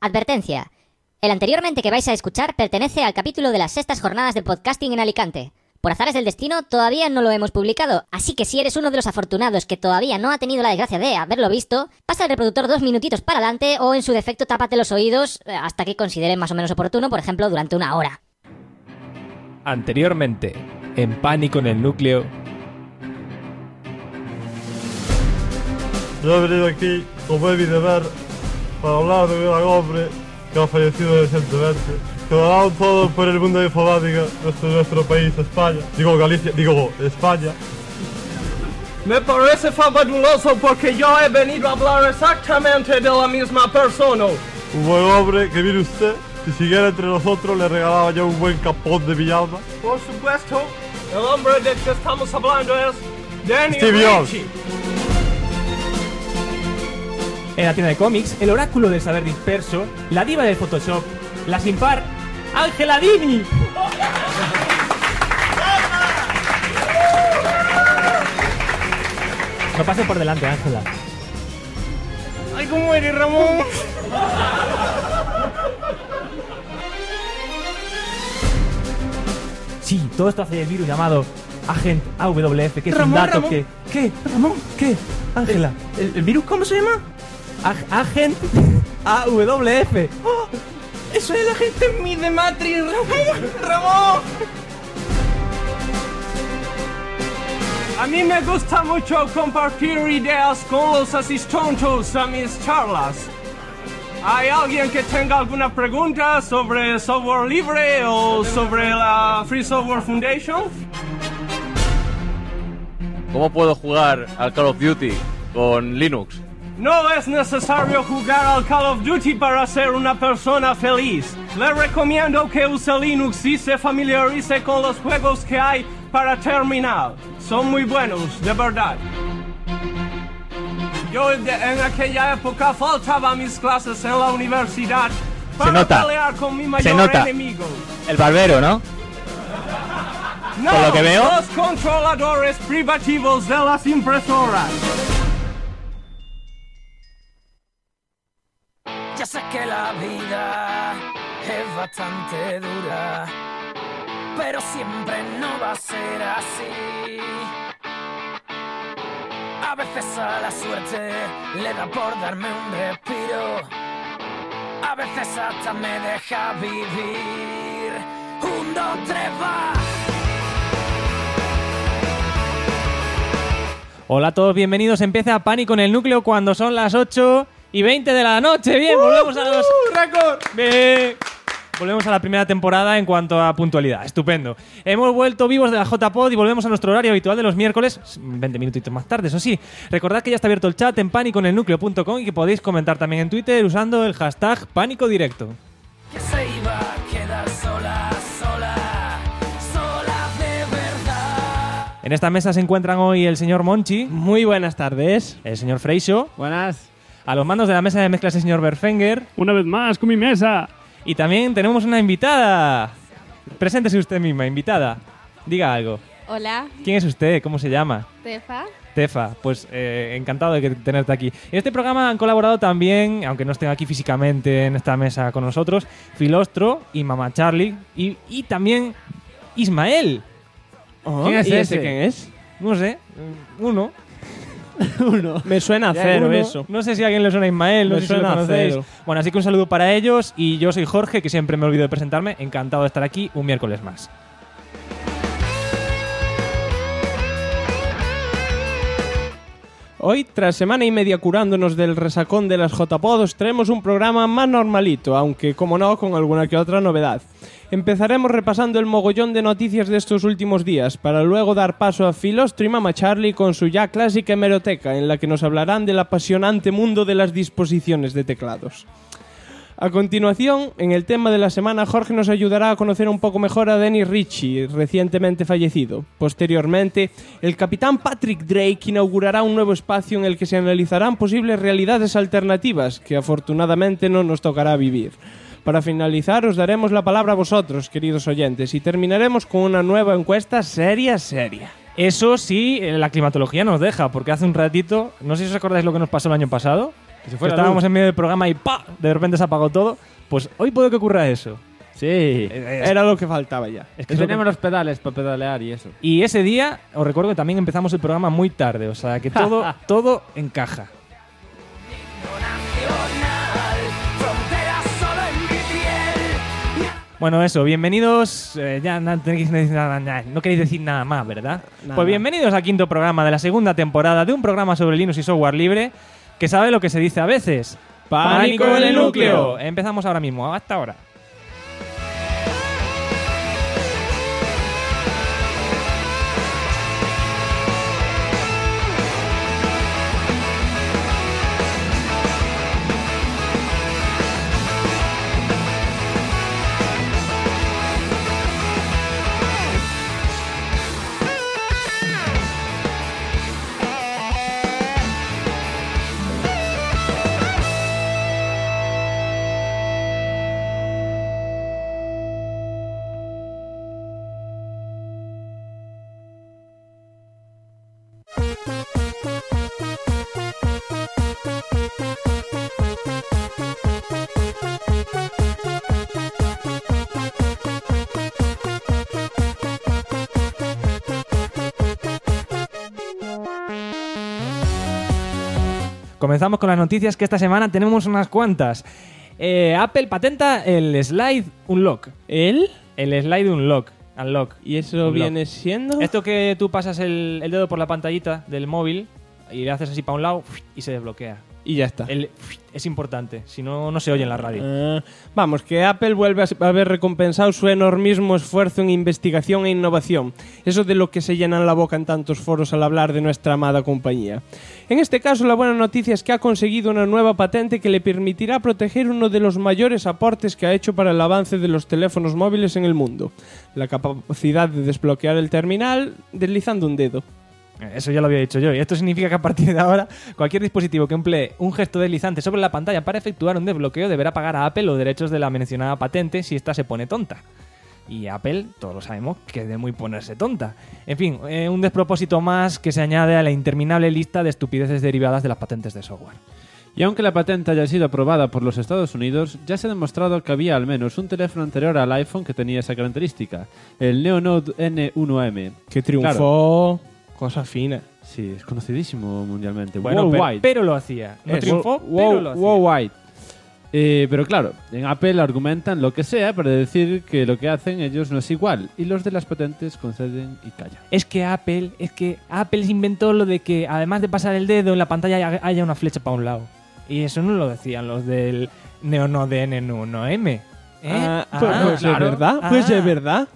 Advertencia. El anteriormente que vais a escuchar pertenece al capítulo de las sextas jornadas de podcasting en Alicante. Por azares del destino, todavía no lo hemos publicado, así que si eres uno de los afortunados que todavía no ha tenido la desgracia de haberlo visto, pasa el reproductor 2 minutitos para adelante o en su defecto tápate los oídos hasta que considere más o menos oportuno, por ejemplo, durante 1 hora. Anteriormente, en Pánico en el Núcleo. Yo he venido aquí, como es mi deber, para hablar de un gran hombre que ha fallecido recientemente. Que lo ha dado todo por el mundo de informática de nuestro país, España. España. Me parece fabuloso porque yo he venido a hablar exactamente de la misma persona. Un buen hombre que viene usted. Si siguiera entre nosotros le regalaba yo un buen capón de mi alma. Por supuesto, el hombre del que estamos hablando es Daniel Steve Jobs. Ritchie. En la tienda de cómics, el oráculo del saber disperso, la diva del Photoshop, la sin par, Ángela Dini. No pases por delante, Ángela. ¡Ay, cómo eres, Ramón! Sí, todo esto hace el virus llamado Agent AWF, que es Ramón, un dato Ramón. que... ¿Qué? Ramón, ¿qué? Ángela. ¿El virus cómo se llama? Agent AWF. ¡Oh! ¡Eso es la gente Mi de Matrix! ¡Ramón! A mí me gusta mucho compartir ideas con los asistentes a mis charlas. ¿Hay alguien que tenga alguna pregunta sobre software libre o sobre la Free Software Foundation? ¿Cómo puedo jugar al Call of Duty con Linux? No es necesario jugar al Call of Duty para ser una persona feliz. Le recomiendo que use Linux y se familiarice con los juegos que hay para terminal. Son muy buenos, de verdad. Yo en aquella época faltaba a mis clases en la universidad para pelear con mi mayor enemigo. El barbero, ¿no? No, por lo que veo. Los controladores privativos de las impresoras. Ya sé que la vida es bastante dura, pero siempre no va a ser así. A veces a la suerte le da por darme un respiro, a veces hasta me deja vivir. 1, 2, 3, va. Hola a todos, bienvenidos. Empieza Pánico en el Núcleo cuando son las 8:20 de la noche. Bien, volvemos a los... ¡Récord! Bien. Volvemos a la primera temporada en cuanto a puntualidad. Estupendo. Hemos vuelto vivos de la JPod y volvemos a nuestro horario habitual de los miércoles, 20 minutitos más tarde, eso sí. Recordad que ya está abierto el chat en panicoenelnucleo.com y que podéis comentar también en Twitter usando el hashtag PánicoDirecto. Que se iba a quedar sola de verdad. En esta mesa se encuentran hoy el señor Monchi. Muy buenas tardes. El señor Freixo. Buenas. A los mandos de la mesa de mezclas el señor Berfenger. Una vez más con mi mesa. Y también tenemos una invitada. Preséntese usted misma, invitada. Diga algo. Hola. ¿Quién es usted? ¿Cómo se llama? Tefa. Tefa, pues encantado de tenerte aquí. En este programa han colaborado también, aunque no estén aquí físicamente en esta mesa con nosotros, Filostro y Mama Charlie y también Ismael. Oh, ¿Quién es ¿y ese? ¿Quién es? No sé, uno. Uno. Me suena a cero Uno. eso. No sé si a alguien le suena a Ismael, no Me sé si lo suena a conocéis. cero. Bueno, así que un saludo para ellos y yo soy Jorge, que siempre me olvido de presentarme. Encantado de estar aquí un miércoles más. Hoy, tras semana y media curándonos del resacón de las JPod, traemos un programa más normalito, aunque, como no, con alguna que otra novedad. Empezaremos repasando el mogollón de noticias de estos últimos días, para luego dar paso a Filostro y Mama Charlie con su ya clásica hemeroteca, en la que nos hablarán del apasionante mundo de las disposiciones de teclados. A continuación, en el tema de la semana, Jorge nos ayudará a conocer un poco mejor a Daniel Ritchie, recientemente fallecido. Posteriormente, el capitán Patrick Drake inaugurará un nuevo espacio en el que se analizarán posibles realidades alternativas, que afortunadamente no nos tocará vivir. Para finalizar, os daremos la palabra a vosotros, queridos oyentes, y terminaremos con una nueva encuesta seria. Eso sí, la climatología nos deja, porque hace un ratito, no sé si os acordáis lo que nos pasó el año pasado. Que estábamos en medio del programa y ¡pa! De repente se apagó todo. Pues hoy puede que ocurra eso. Sí. Era lo que faltaba ya. Es que tenemos los pedales para pedalear y eso. Y ese día, os recuerdo que también empezamos el programa muy tarde. O sea, que todo encaja. Bueno, eso, bienvenidos. Ya no tenéis que decir nada, no queréis decir nada más, ¿verdad? Nada. Pues bienvenidos al 5º programa de la 2ª temporada de un programa sobre Linux y software libre que sabe lo que se dice a veces. ¡Pánico en el núcleo! Empezamos ahora mismo, hasta ahora. Comenzamos con las noticias que esta semana tenemos unas cuantas. Apple patenta el Slide Unlock. ¿El? El Slide Unlock. ¿Y eso Unlock. viene siendo? Esto que tú pasas el dedo por la pantallita del móvil y le haces así para un lado y se desbloquea. Y ya está. Es importante, si no, no se oye en la radio. Vamos, que Apple vuelve a haber recompensado su enormismo esfuerzo en investigación e innovación. Eso de lo que se llenan la boca en tantos foros al hablar de nuestra amada compañía. En este caso, la buena noticia es que ha conseguido una nueva patente que le permitirá proteger uno de los mayores aportes que ha hecho para el avance de los teléfonos móviles en el mundo. La capacidad de desbloquear el terminal deslizando un dedo. Eso ya lo había dicho yo. Y esto significa que a partir de ahora, cualquier dispositivo que emplee un gesto deslizante sobre la pantalla para efectuar un desbloqueo deberá pagar a Apple los derechos de la mencionada patente si ésta se pone tonta. Y Apple, todos lo sabemos, que de muy ponerse tonta. En fin, un despropósito más que se añade a la interminable lista de estupideces derivadas de las patentes de software. Y aunque la patente haya sido aprobada por los Estados Unidos, ya se ha demostrado que había al menos un teléfono anterior al iPhone que tenía esa característica, el Neonode N1M. Que triunfó... Claro. Cosa fina. Sí, es conocidísimo mundialmente. Bueno, pero lo hacía. No triunfó, pero lo hacía. Worldwide. Pero claro, en Apple argumentan lo que sea para decir que lo que hacen ellos no es igual. Y los de las patentes conceden y callan. Es que Apple se inventó lo de que además de pasar el dedo en la pantalla haya una flecha para un lado. Y eso no lo decían los del Neonode N1M. Pues es verdad. Pues es verdad.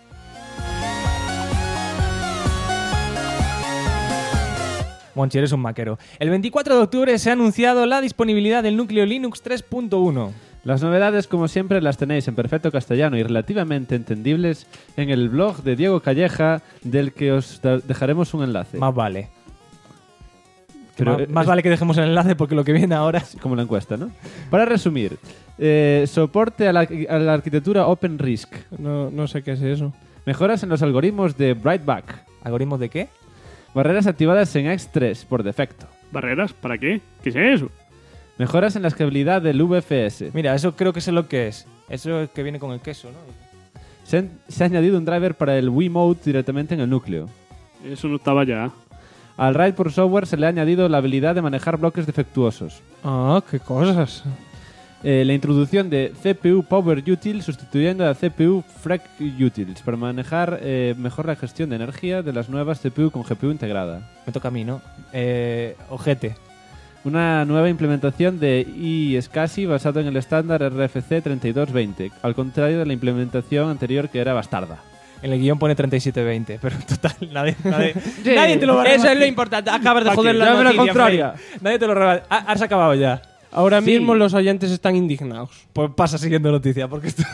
Monchi, eres un maquero. El 24 de octubre se ha anunciado la disponibilidad del núcleo Linux 3.1. Las novedades, como siempre, las tenéis en perfecto castellano y relativamente entendibles en el blog de Diego Calleja, del que os dejaremos un enlace. Más vale. Pero más vale que dejemos el enlace porque lo que viene ahora es como la encuesta, ¿no? Para resumir, soporte a la arquitectura OpenRISC. No sé qué es eso. Mejoras en los algoritmos de Brightback. ¿Algoritmos de qué? Barreras activadas en X3 por defecto. ¿Barreras? ¿Para qué? ¿Qué es eso? Mejoras en la escalabilidad del VFS. Mira, eso creo que sé lo que es. Eso es que viene con el queso, ¿no? Se ha añadido un driver para el Wiimote directamente en el núcleo. Eso no estaba ya. Al RAID por software se le ha añadido la habilidad de manejar bloques defectuosos. Ah, qué cosas. La introducción de CPU Power Util sustituyendo a CPU Freq Utils para manejar mejor la gestión de energía de las nuevas CPU con GPU integrada. Me toca a mí, ¿no? Ojete. Una nueva implementación de iSCSI basado en el estándar RFC 3220, al contrario de la implementación anterior que era bastarda. En el guión pone 3720, pero total, nadie te lo va a Eso es lo importante. Acabas de joder la noticia, contraria. Nadie te lo rebate. Has acabado ya. Ahora mismo los oyentes están indignados. Pues pasa siguiendo noticia, porque esto...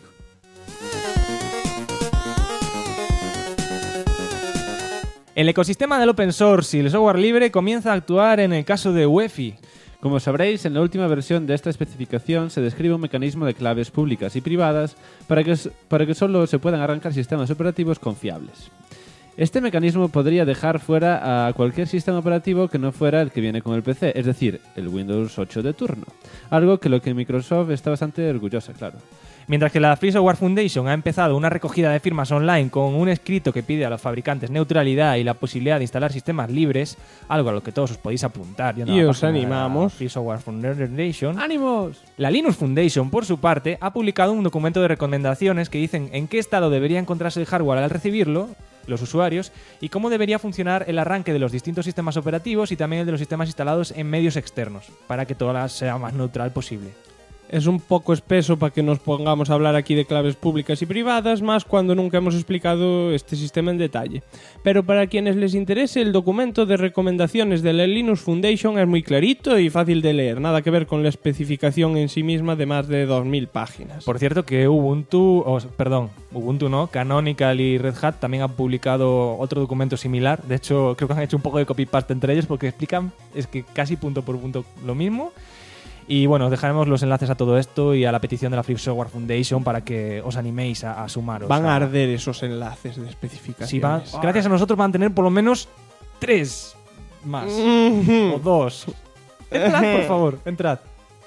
El ecosistema del open source y el software libre comienza a actuar en el caso de UEFI. Como sabréis, en la última versión de esta especificación se describe un mecanismo de claves públicas y privadas para que solo se puedan arrancar sistemas operativos confiables. Este mecanismo podría dejar fuera a cualquier sistema operativo que no fuera el que viene con el PC, es decir, el Windows 8 de turno. Algo que lo que Microsoft está bastante orgullosa, claro. Mientras que la Free Software Foundation ha empezado una recogida de firmas online con un escrito que pide a los fabricantes neutralidad y la posibilidad de instalar sistemas libres, algo a lo que todos os podéis apuntar. Y os animamos. Free Software Foundation. ¡Ánimos! La Linux Foundation, por su parte, ha publicado un documento de recomendaciones que dicen en qué estado debería encontrarse el hardware al recibirlo, los usuarios, y cómo debería funcionar el arranque de los distintos sistemas operativos y también el de los sistemas instalados en medios externos, para que todo sea más neutral posible. Es un poco espeso para que nos pongamos a hablar aquí de claves públicas y privadas, más cuando nunca hemos explicado este sistema en detalle. Pero para quienes les interese, el documento de recomendaciones de la Linux Foundation es muy clarito y fácil de leer, nada que ver con la especificación en sí misma de más de 2000 páginas. Por cierto que Ubuntu no, Canonical y Red Hat también han publicado otro documento similar. De hecho, creo que han hecho un poco de copy-paste entre ellos porque explican casi punto por punto lo mismo. Y bueno, os dejaremos los enlaces a todo esto y a la petición de la Free Software Foundation para que os animéis a sumaros. Van a arder esos enlaces de especificaciones. Sí, gracias a nosotros van a tener por lo menos 3 más. O 2. Entrad, por favor, entrad.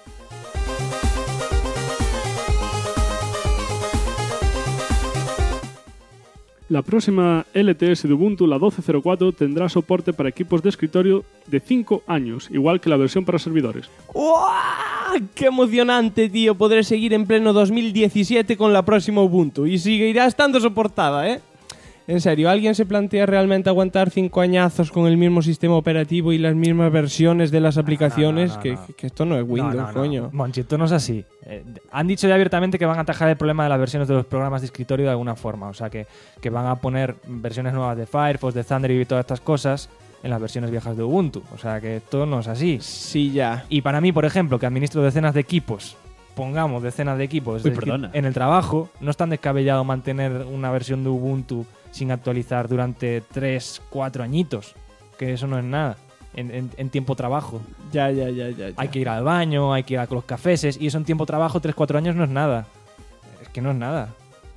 La próxima LTS de Ubuntu, la 12.04, tendrá soporte para equipos de escritorio de 5 años, igual que la versión para servidores. ¡Uah! ¡Qué emocionante, tío! Podré seguir en pleno 2017 con la próxima Ubuntu y seguirá estando soportada, ¿eh? En serio, ¿alguien se plantea realmente aguantar 5 añazos con el mismo sistema operativo y las mismas versiones de las aplicaciones? No. Que esto no es Windows, coño. Monchi, esto no es así. Han dicho ya abiertamente que van a atajar el problema de las versiones de los programas de escritorio de alguna forma. O sea, que van a poner versiones nuevas de Firefox, de Thunderbird y todas estas cosas en las versiones viejas de Ubuntu. O sea, que esto no es así. Sí, ya. Y para mí, por ejemplo, que administro decenas de equipos, pongamos decenas de equipos en el trabajo, no es tan descabellado mantener una versión de Ubuntu sin actualizar durante 3-4 añitos, que eso no es nada en tiempo trabajo. Ya. Hay que ir al baño, hay que ir a los cafeses, y eso en tiempo trabajo 3-4 años no es nada. Es que no es nada.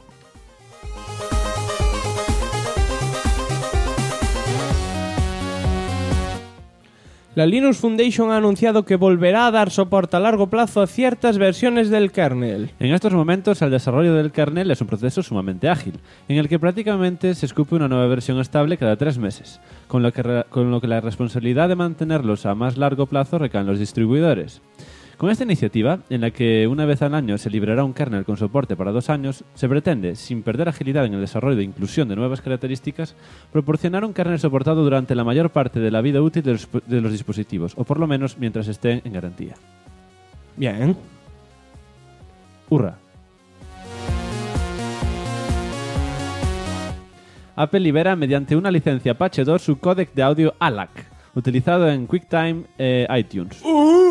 La Linux Foundation ha anunciado que volverá a dar soporte a largo plazo a ciertas versiones del kernel. En estos momentos, el desarrollo del kernel es un proceso sumamente ágil, en el que prácticamente se escupe una nueva versión estable cada 3 meses, con lo que la responsabilidad de mantenerlos a más largo plazo recae en los distribuidores. Con esta iniciativa, en la que una vez al año se liberará un kernel con soporte para 2 años, se pretende, sin perder agilidad en el desarrollo e inclusión de nuevas características, proporcionar un kernel soportado durante la mayor parte de la vida útil de los dispositivos, o por lo menos mientras estén en garantía. Bien. ¡Hurra! Apple libera mediante una licencia Apache 2 su códec de audio ALAC, utilizado en QuickTime iTunes.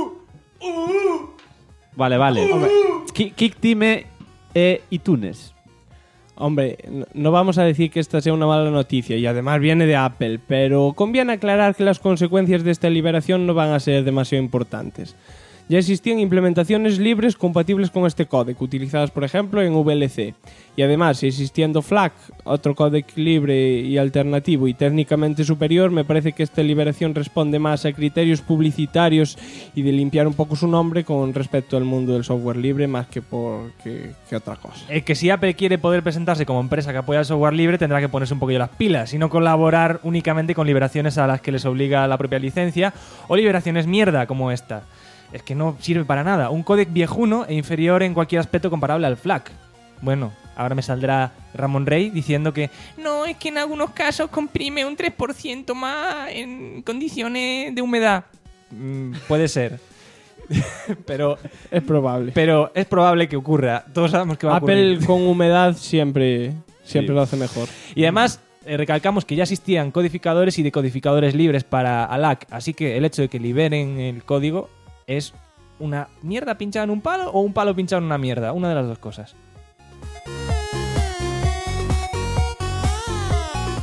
Vale. QuickTime iTunes. Hombre, no vamos a decir que esta sea una mala noticia y además viene de Apple, pero conviene aclarar que las consecuencias de esta liberación no van a ser demasiado importantes. Ya existían implementaciones libres compatibles con este códec, utilizadas por ejemplo en VLC. Y además, existiendo FLAC, otro códec libre y alternativo y técnicamente superior, me parece que esta liberación responde más a criterios publicitarios y de limpiar un poco su nombre con respecto al mundo del software libre más que otra cosa. Es que si Apple quiere poder presentarse como empresa que apoya el software libre, tendrá que ponerse un poquillo las pilas y no colaborar únicamente con liberaciones a las que les obliga la propia licencia o liberaciones mierda como esta. Es que no sirve para nada. Un códec viejuno e inferior en cualquier aspecto comparable al FLAC. Bueno, ahora me saldrá Ramón Rey diciendo que no, es que en algunos casos comprime un 3% más en condiciones de humedad. Puede ser. Pero es probable. Pero es probable que ocurra. Todos sabemos que va a ocurrir. Apple con humedad siempre lo hace mejor. Y además, recalcamos que ya existían codificadores y decodificadores libres para ALAC. Así que el hecho de que liberen el código es una mierda pinchada en un palo o un palo pinchado en una mierda. Una de las dos cosas.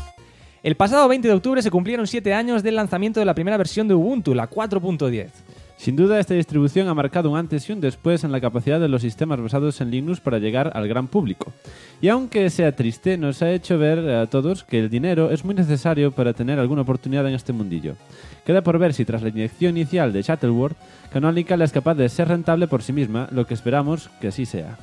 El pasado 20 de octubre se cumplieron 7 años del lanzamiento de la primera versión de Ubuntu, la 4.10. Sin duda, esta distribución ha marcado un antes y un después en la capacidad de los sistemas basados en Linux para llegar al gran público. Y aunque sea triste, nos ha hecho ver a todos que el dinero es muy necesario para tener alguna oportunidad en este mundillo. Queda por ver si tras la inyección inicial de Shuttleworth, Canonical es capaz de ser rentable por sí misma, lo que esperamos que así sea.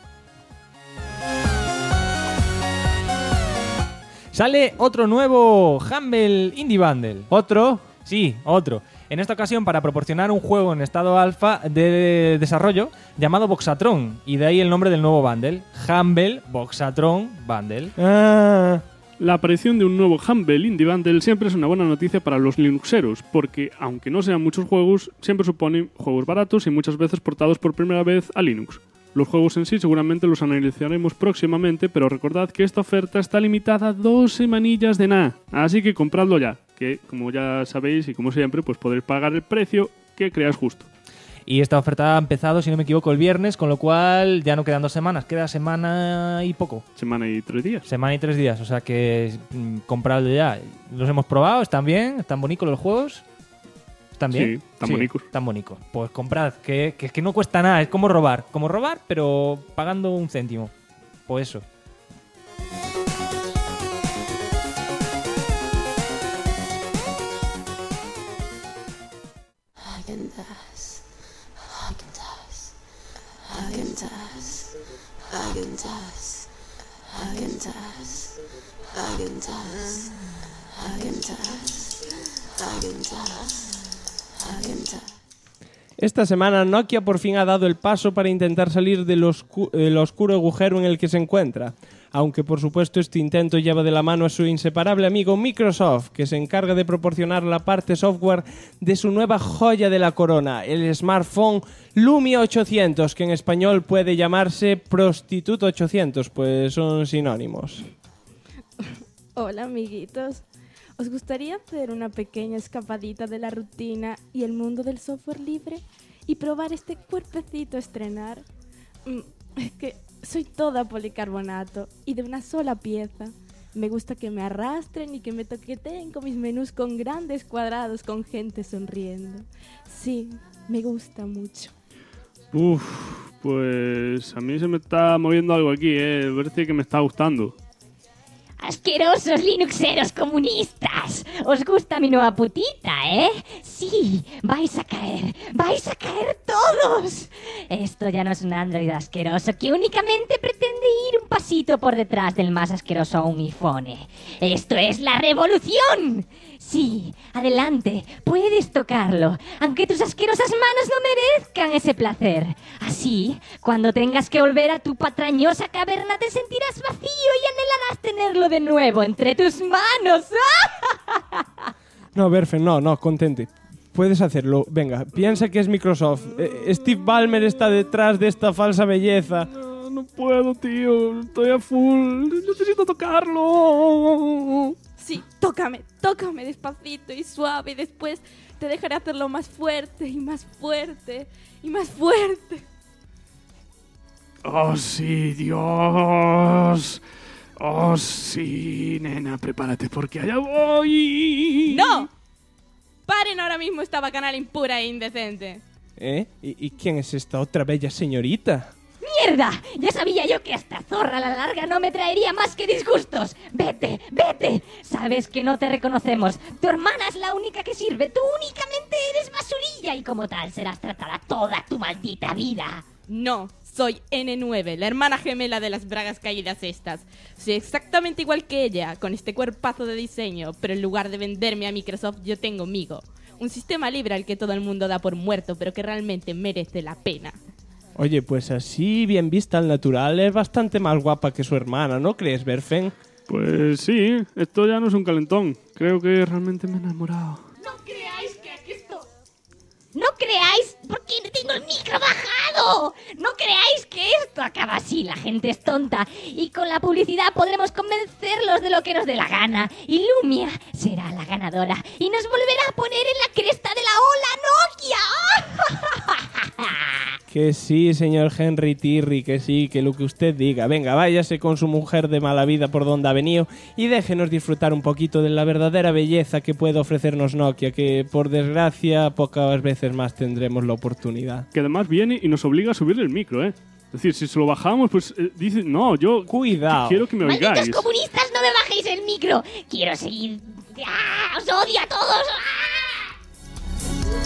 Sale otro nuevo Humble Indie Bundle. ¿Otro? Sí, otro. En esta ocasión para proporcionar un juego en estado alfa de desarrollo llamado Boxatron, y de ahí el nombre del nuevo bundle, Humble Boxatron Bundle. La aparición de un nuevo Humble Indie Bundle siempre es una buena noticia para los Linuxeros, porque aunque no sean muchos juegos, siempre suponen juegos baratos y muchas veces portados por primera vez a Linux. Los juegos en sí seguramente los analizaremos próximamente, pero recordad que esta oferta está limitada a 2 semanillas de nada, así que compradlo ya, que como ya sabéis y como siempre, pues podréis pagar el precio que creáis justo. Y esta oferta ha empezado, si no me equivoco, el viernes, con lo cual ya no quedan 2 semanas, queda semana y poco. Semana y 3 días. Semana y 3 días, o sea que compradlo ya. Los hemos probado, están bien, están bonitos los juegos. ¿Están bien? Sí, están bonitos. Están bonitos. Pues comprad, que no cuesta nada, es como robar. Como robar, pero pagando 1 céntimo. Pues eso. Esta semana Nokia por fin ha dado el paso para intentar salir del oscuro agujero en el que se encuentra. Aunque por supuesto este intento lleva de la mano a su inseparable amigo Microsoft, que se encarga de proporcionar la parte software de su nueva joya de la corona, el smartphone Lumia 800, que en español puede llamarse Prostituto 800, pues son sinónimos. Hola amiguitos, ¿os gustaría hacer una pequeña escapadita de la rutina y el mundo del software libre y probar este cuerpecito a estrenar? Es que soy toda policarbonato y de una sola pieza. Me gusta que me arrastren y que me toqueteen con mis menús con grandes cuadrados con gente sonriendo. Sí, me gusta mucho. Pues a mí se me está moviendo algo aquí, parece que me está gustando. ¡Asquerosos Linuxeros comunistas! ¿Os gusta mi nueva putita, Sí, vais a caer todos. Esto ya no es un Android asqueroso que únicamente pretende ir un pasito por detrás del más asqueroso iPhone. ¡Esto es la revolución! Sí, adelante, puedes tocarlo, aunque tus asquerosas manos no merezcan ese placer. Así, cuando tengas que volver a tu patrañosa caverna te sentirás vacío y anhelarás tenerlo de nuevo entre tus manos. No, Berfen, no, contente. Puedes hacerlo, venga, piensa que es Microsoft. Steve Ballmer está detrás de esta falsa belleza. No puedo, tío, estoy a full, necesito tocarlo. Sí, tócame despacito y suave y después te dejaré hacerlo más fuerte y más fuerte y más fuerte. ¡Oh, sí, Dios! ¡Oh, sí, nena, prepárate porque allá voy! ¡No! ¡Paren ahora mismo esta bacanal impura e indecente! ¿Y quién es esta otra bella señorita? ¡Mierda! Ya sabía yo que esta zorra a la larga no me traería más que disgustos. ¡Vete! Sabes que no te reconocemos. Tu hermana es la única que sirve. Tú únicamente eres basurilla y como tal serás tratada toda tu maldita vida. No, soy N9, la hermana gemela de las bragas caídas estas. Soy exactamente igual que ella, con este cuerpazo de diseño, pero en lugar de venderme a Microsoft yo tengo Migo. Un sistema libre al que todo el mundo da por muerto, pero que realmente merece la pena. Oye, pues así, bien vista al natural, es bastante más guapa que su hermana, ¿no crees, Berfen? Pues sí, esto ya no es un calentón. Creo que realmente me he enamorado. No creáis que aquí esto... No creáis, porque tengo el micro bajado. No creáis que esto acaba así, la gente es tonta. Y con la publicidad podremos convencerlos de lo que nos dé la gana. Y Lumia será la ganadora y nos volverá a poner en la cresta de la ola Nokia. Que sí, señor Henry Tirri, que sí, que lo que usted diga. Venga, váyase con su mujer de mala vida por donde ha venido y déjenos disfrutar un poquito de la verdadera belleza que puede ofrecernos Nokia, que por desgracia pocas veces más tendremos la oportunidad. Que además viene y nos obliga a subir el micro, ¿eh? Es decir, si se lo bajamos, pues dice, no, yo Cuidado. quiero que me oigáis. ¡Malditos comunistas, no me bajéis el micro! ¡Quiero seguir! ¡Ah! ¡Os odio a todos! ¡Ah!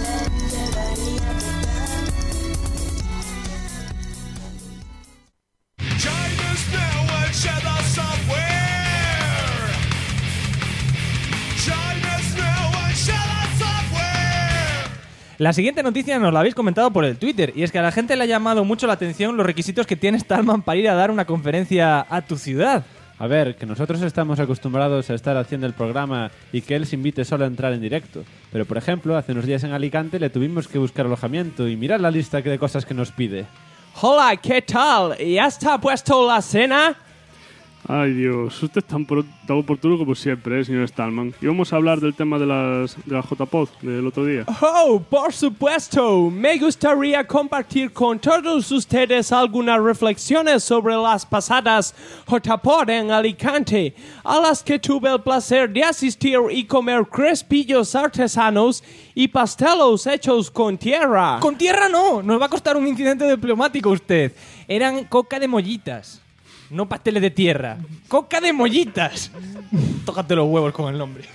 La siguiente noticia nos la habéis comentado por el Twitter, y es que a la gente le ha llamado mucho la atención los requisitos que tiene Stallman para ir a dar una conferencia a tu ciudad. A ver, que nosotros estamos acostumbrados a estar haciendo el programa y que él se invite solo a entrar en directo. Pero, por ejemplo, hace unos días en Alicante le tuvimos que buscar alojamiento y mirad la lista de cosas que nos pide. Hola, ¿qué tal? ¿Ya está puesto la cena? Ay, Dios, usted es tan oportuno como siempre, señor Stallman. Y vamos a hablar del tema de la JPod del otro día. Oh, por supuesto. Me gustaría compartir con todos ustedes algunas reflexiones sobre las pasadas JPod en Alicante, a las que tuve el placer de asistir y comer crespillos artesanos y pastelos hechos con tierra. ¡Con tierra no! Nos va a costar un incidente diplomático usted. Eran coca de mollitas. No pasteles de tierra. ¡Coca de mollitas! Tócate los huevos con el nombre.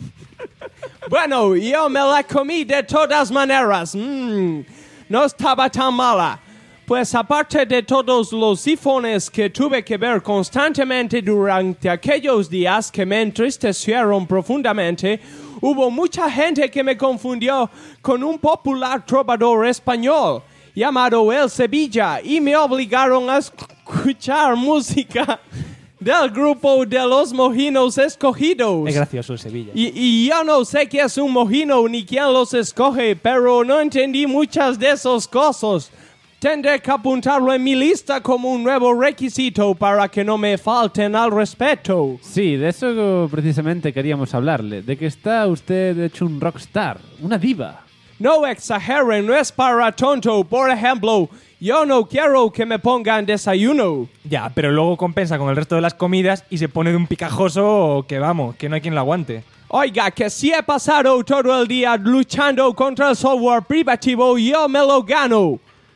Bueno, yo me la comí de todas maneras. No estaba tan mala. Pues aparte de todos los sifones que tuve que ver constantemente durante aquellos días que me entristecieron profundamente, hubo mucha gente que me confundió con un popular trovador español llamado El Sevilla y me obligaron a escuchar música del grupo de los mojinos escogidos. Es gracioso el Sevilla. Y yo no sé qué es un mojino ni quién los escoge, pero no entendí muchas de esas cosas. Tendré que apuntarlo en mi lista como un nuevo requisito para que no me falten al respeto. Sí, de eso precisamente queríamos hablarle, de que está usted hecho un rockstar, una diva. No exageren, no es para tonto. Por ejemplo, yo no quiero que me pongan desayuno. Ya, pero luego compensa con el resto de las comidas y se pone de un picajoso que vamos, que no hay quien lo aguante. Oiga, que si he pasado todo el día luchando contra el software privativo, yo me lo gano.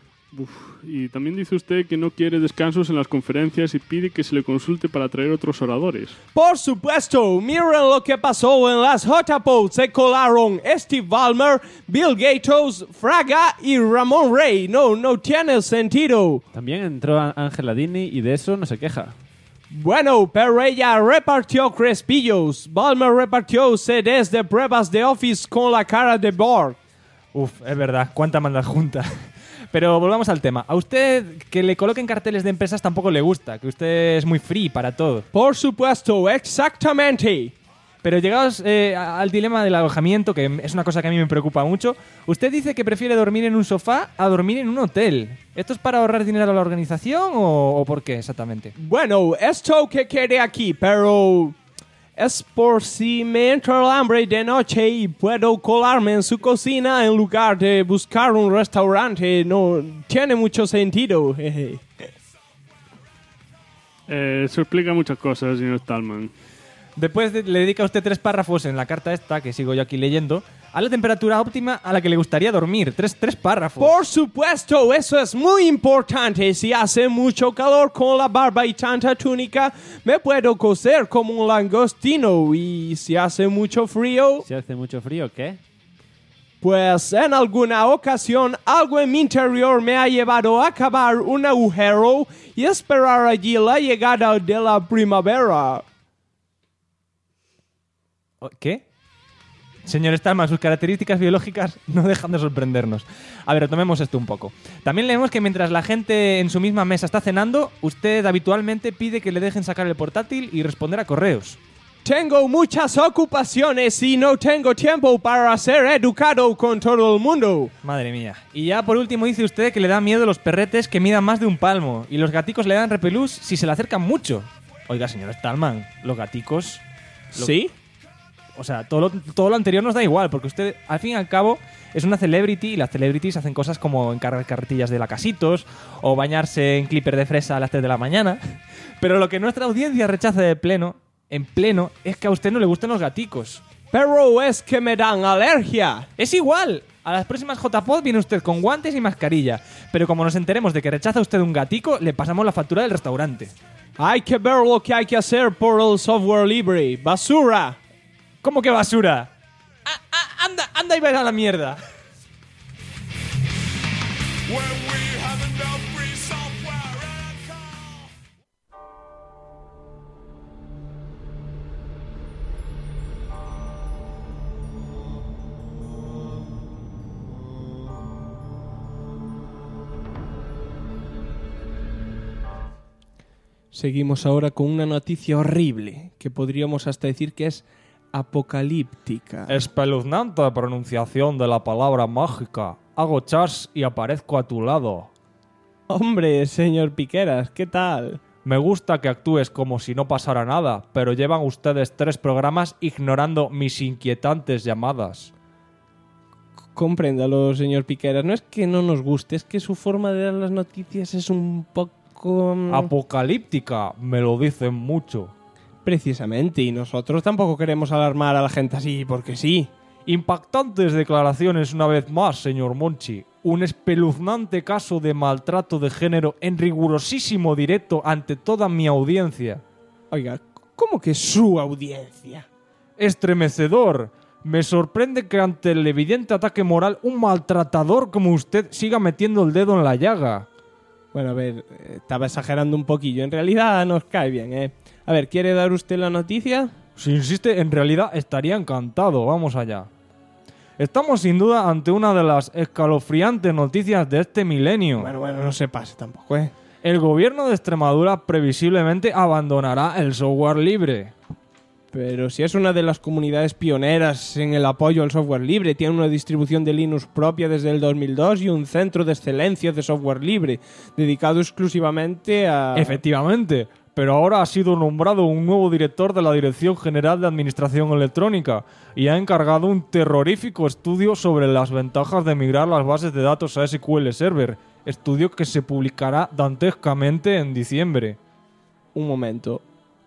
Y también dice usted que no quiere descansos en las conferencias y pide que se le consulte para traer otros oradores. Por supuesto, miren lo que pasó en las JPod. Se colaron Steve Ballmer, Bill Gates, Fraga y Ramón Rey. No tiene sentido. También entró Ángela Dini y de eso no se queja. Bueno, pero ella repartió crespillos. Ballmer repartió CDs de pruebas de Office con la cara de Borg. Uf, es verdad, cuánta manda junta. Pero volvamos al tema. A usted que le coloquen carteles de empresas tampoco le gusta, que usted es muy free para todo. Por supuesto, exactamente. Pero llegados al dilema del alojamiento, que es una cosa que a mí me preocupa mucho, usted dice que prefiere dormir en un sofá a dormir en un hotel. ¿Esto es para ahorrar dinero a la organización o por qué exactamente? Bueno, esto que quede aquí, pero es por si me entra el hambre de noche y puedo colarme en su cocina en lugar de buscar un restaurante. No tiene mucho sentido. Eso explica muchas cosas, señor Stallman. Después le dedica a usted 3 párrafos en la carta esta, que sigo yo aquí leyendo, a la temperatura óptima a la que le gustaría dormir. Tres párrafos. Por supuesto, eso es muy importante. Si hace mucho calor con la barba y tanta túnica, me puedo cocer como un langostino. Y si hace mucho frío... ¿Si hace mucho frío qué? Pues en alguna ocasión algo en mi interior me ha llevado a cavar un agujero y esperar allí la llegada de la primavera. ¿Qué? Señor Stallman, sus características biológicas no dejan de sorprendernos. A ver, retomemos esto un poco. También leemos que mientras la gente en su misma mesa está cenando, usted habitualmente pide que le dejen sacar el portátil y responder a correos. Tengo muchas ocupaciones y no tengo tiempo para ser educado con todo el mundo. Madre mía. Y ya por último dice usted que le da miedo los perretes que midan más de 1 palmo y los gaticos le dan repelús si se le acercan mucho. Oiga, señor Stallman, los gaticos... ¿Sí? O sea, todo lo anterior nos da igual, porque usted, al fin y al cabo, es una celebrity y las celebrities hacen cosas como encargar carretillas de lacasitos o bañarse en clipper de fresa a las 3 de la mañana. Pero lo que nuestra audiencia rechaza en pleno, es que a usted no le gusten los gaticos. Pero es que me dan alergia. Es igual. A las próximas JPod viene usted con guantes y mascarilla. Pero como nos enteremos de que rechaza usted un gatico, le pasamos la factura del restaurante. Hay que ver lo que hay que hacer por el software libre. ¡Basura! ¿Cómo que basura? Anda y ve a la mierda. Seguimos ahora con una noticia horrible, que podríamos hasta decir que es apocalíptica. Espeluznante pronunciación de la palabra mágica. Hago chas y aparezco a tu lado. Hombre, señor Piqueras, ¿qué tal? Me gusta que actúes como si no pasara nada, pero llevan ustedes 3 programas ignorando mis inquietantes llamadas. Compréndalo, señor Piqueras. No es que no nos guste, es que su forma de dar las noticias es un poco... apocalíptica, me lo dicen mucho. Precisamente, y nosotros tampoco queremos alarmar a la gente así, porque sí. Impactantes declaraciones una vez más, señor Monchi. Un espeluznante caso de maltrato de género en rigurosísimo directo ante toda mi audiencia. Oiga, ¿cómo que su audiencia? Estremecedor. Me sorprende que ante el evidente ataque moral un maltratador como usted siga metiendo el dedo en la llaga. Bueno, a ver, estaba exagerando un poquillo. En realidad nos cae bien, ¿eh? A ver, ¿quiere dar usted la noticia? Si insiste, en realidad estaría encantado. Vamos allá. Estamos sin duda ante una de las escalofriantes noticias de este milenio. Bueno, no se pase tampoco, ¿eh? El gobierno de Extremadura previsiblemente abandonará el software libre. Pero si es una de las comunidades pioneras en el apoyo al software libre, tiene una distribución de Linux propia desde el 2002 y un centro de excelencia de software libre, dedicado exclusivamente a... Efectivamente, pero ahora ha sido nombrado un nuevo director de la Dirección General de Administración Electrónica y ha encargado un terrorífico estudio sobre las ventajas de migrar las bases de datos a SQL Server, estudio que se publicará dantescamente en diciembre. Un momento.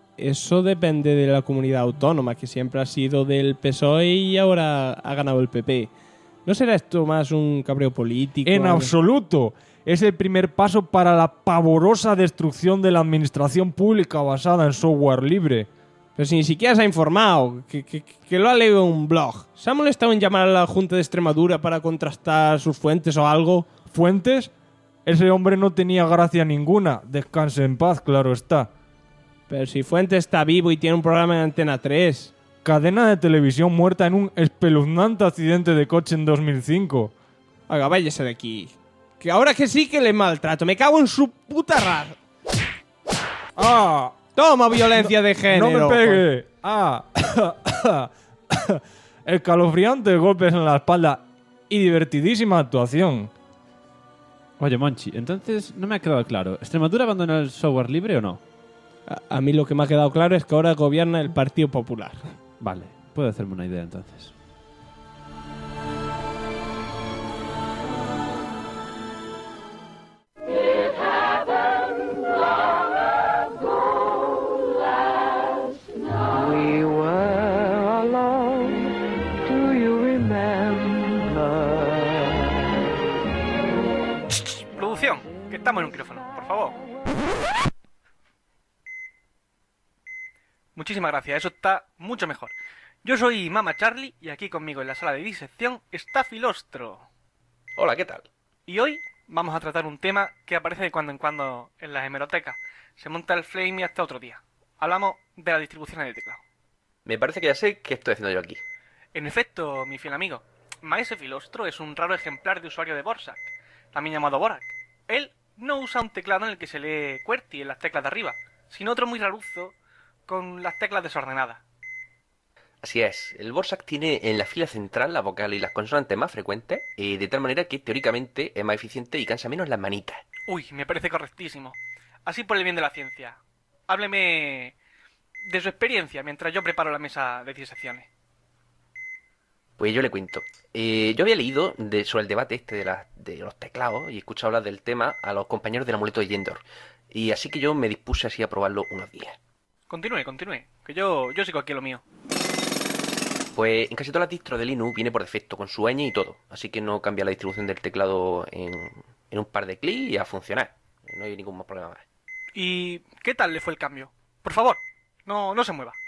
Eso depende de la comunidad autónoma, que siempre ha sido del PSOE y ahora ha ganado el PP. ¿No será esto más un cabreo político? En absoluto. Es el primer paso para la pavorosa destrucción de la administración pública basada en software libre. Pero si ni siquiera se ha informado, que lo ha leído en un blog. ¿Se ha molestado en llamar a la Junta de Extremadura para contrastar sus fuentes o algo? ¿Fuentes? Ese hombre no tenía gracia ninguna. Descanse en paz, claro está. Pero si Fuentes está vivo y tiene un programa en Antena 3. Cadena de televisión muerta en un espeluznante accidente de coche en 2005. Oiga, váyase de aquí. Que ahora que sí que le maltrato. Me cago en su puta raza. ¡Ah! Toma violencia de género. ¡No me pegue! ¡Ah! Escalofriantes golpes en la espalda y divertidísima actuación. Oye, Monchi, entonces no me ha quedado claro. ¿Extremadura abandona el software libre o no? A mí lo que me ha quedado claro es que ahora gobierna el Partido Popular. Vale, puedo hacerme una idea entonces. We were alone, do you remember? Producción, que estamos en un micrófono, por favor. Muchísimas gracias, eso está mucho mejor. Yo soy Mama Charlie y aquí conmigo en la sala de disección está Filostro. Hola, ¿qué tal? Y hoy vamos a tratar un tema que aparece de cuando en cuando en las hemerotecas. Se monta el flame y hasta otro día. Hablamos de las distribuciones de teclado. Me parece que ya sé qué estoy haciendo yo aquí. En efecto, mi fiel amigo, Maese Filostro es un raro ejemplar de usuario de Borsak, también llamado Borak. Él no usa un teclado en el que se lee QWERTY en las teclas de arriba, sino otro muy raruzo con las teclas desordenadas. Así es, el Borsak tiene en la fila central la vocal y las consonantes más frecuentes, de tal manera que teóricamente es más eficiente y cansa menos las manitas. Uy, me parece correctísimo. Así por el bien de la ciencia. Hábleme de su experiencia mientras yo preparo la mesa de disecciones. Pues yo le cuento. Yo había leído sobre el debate este de los teclados y he escuchado hablar del tema a los compañeros del amuleto de Yendor. Y así que yo me dispuse así a probarlo unos días. Continúe, que yo sigo aquí lo mío. Pues en casi todas las distros de Linux viene por defecto, con su ñ y todo. Así que no cambia la distribución del teclado en un par de clics y a funcionar. No hay ningún más problema más. ¿Y qué tal le fue el cambio? Por favor, no se mueva.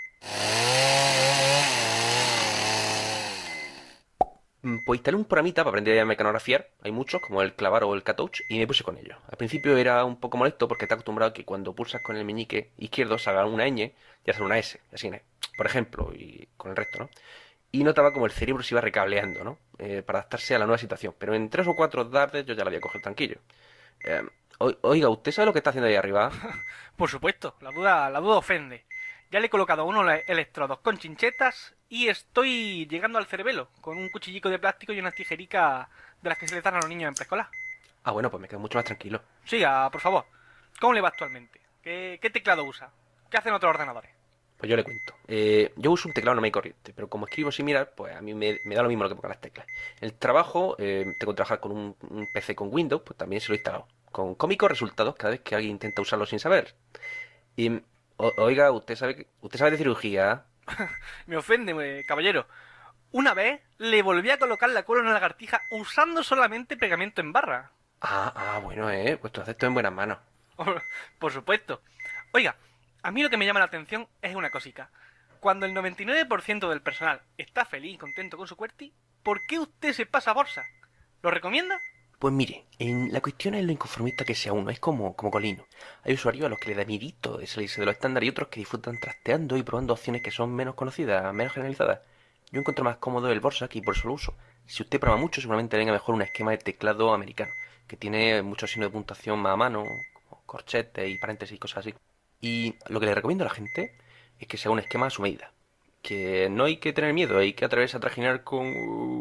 Pues instalé un programita para aprender a mecanografiar. Hay muchos, como el clavar o el K-Touch, y me puse con ellos. Al principio era un poco molesto porque está acostumbrado a que cuando pulsas con el meñique izquierdo salga una ñ y sale una S, así, por ejemplo, y con el resto, ¿no? Y notaba como el cerebro se iba recableando, ¿no? Para adaptarse a la nueva situación. Pero en 3 o 4 tardes yo ya la había cogido tranquilo. Oiga, ¿usted sabe lo que está haciendo ahí arriba? Por supuesto, la duda ofende. Ya le he colocado unos electrodos con chinchetas y estoy llegando al cerebelo con un cuchillico de plástico y unas tijericas de las que se le dan a los niños en preescolar. Ah, bueno, pues me quedo mucho más tranquilo. Siga, por favor. ¿Cómo le va actualmente? ¿Qué teclado usa? ¿Qué hacen otros ordenadores? Pues yo le cuento. Yo uso un teclado normal y corriente, pero como escribo sin mirar, pues a mí me da lo mismo lo que pongan las teclas. En el trabajo, tengo que trabajar con un PC con Windows, pues también se lo he instalado. Con cómicos resultados cada vez que alguien intenta usarlo sin saber. Y, oiga, ¿usted sabe de cirugía? Me ofende, caballero. Una vez le volví a colocar la cola a una lagartija usando solamente pegamento en barra. Bueno, pues tú haces todo en buenas manos. Por supuesto. Oiga, a mí lo que me llama la atención es una cosica. Cuando el 99% del personal está feliz y contento con su QWERTY, ¿por qué usted se pasa a Borsa? ¿Lo recomienda? Pues mire, la cuestión es lo inconformista que sea uno, es como con Linux. Hay usuarios a los que le da miedito de salirse de los estándares y otros que disfrutan trasteando y probando opciones que son menos conocidas, menos generalizadas. Yo encuentro más cómodo el Borsak y por eso lo uso. Si usted prueba mucho, seguramente venga mejor un esquema de teclado americano, que tiene muchos signos de puntuación más a mano, como corchetes y paréntesis y cosas así. Y lo que le recomiendo a la gente es que sea un esquema a su medida. Que no hay que tener miedo, hay que atreverse a trajinar con...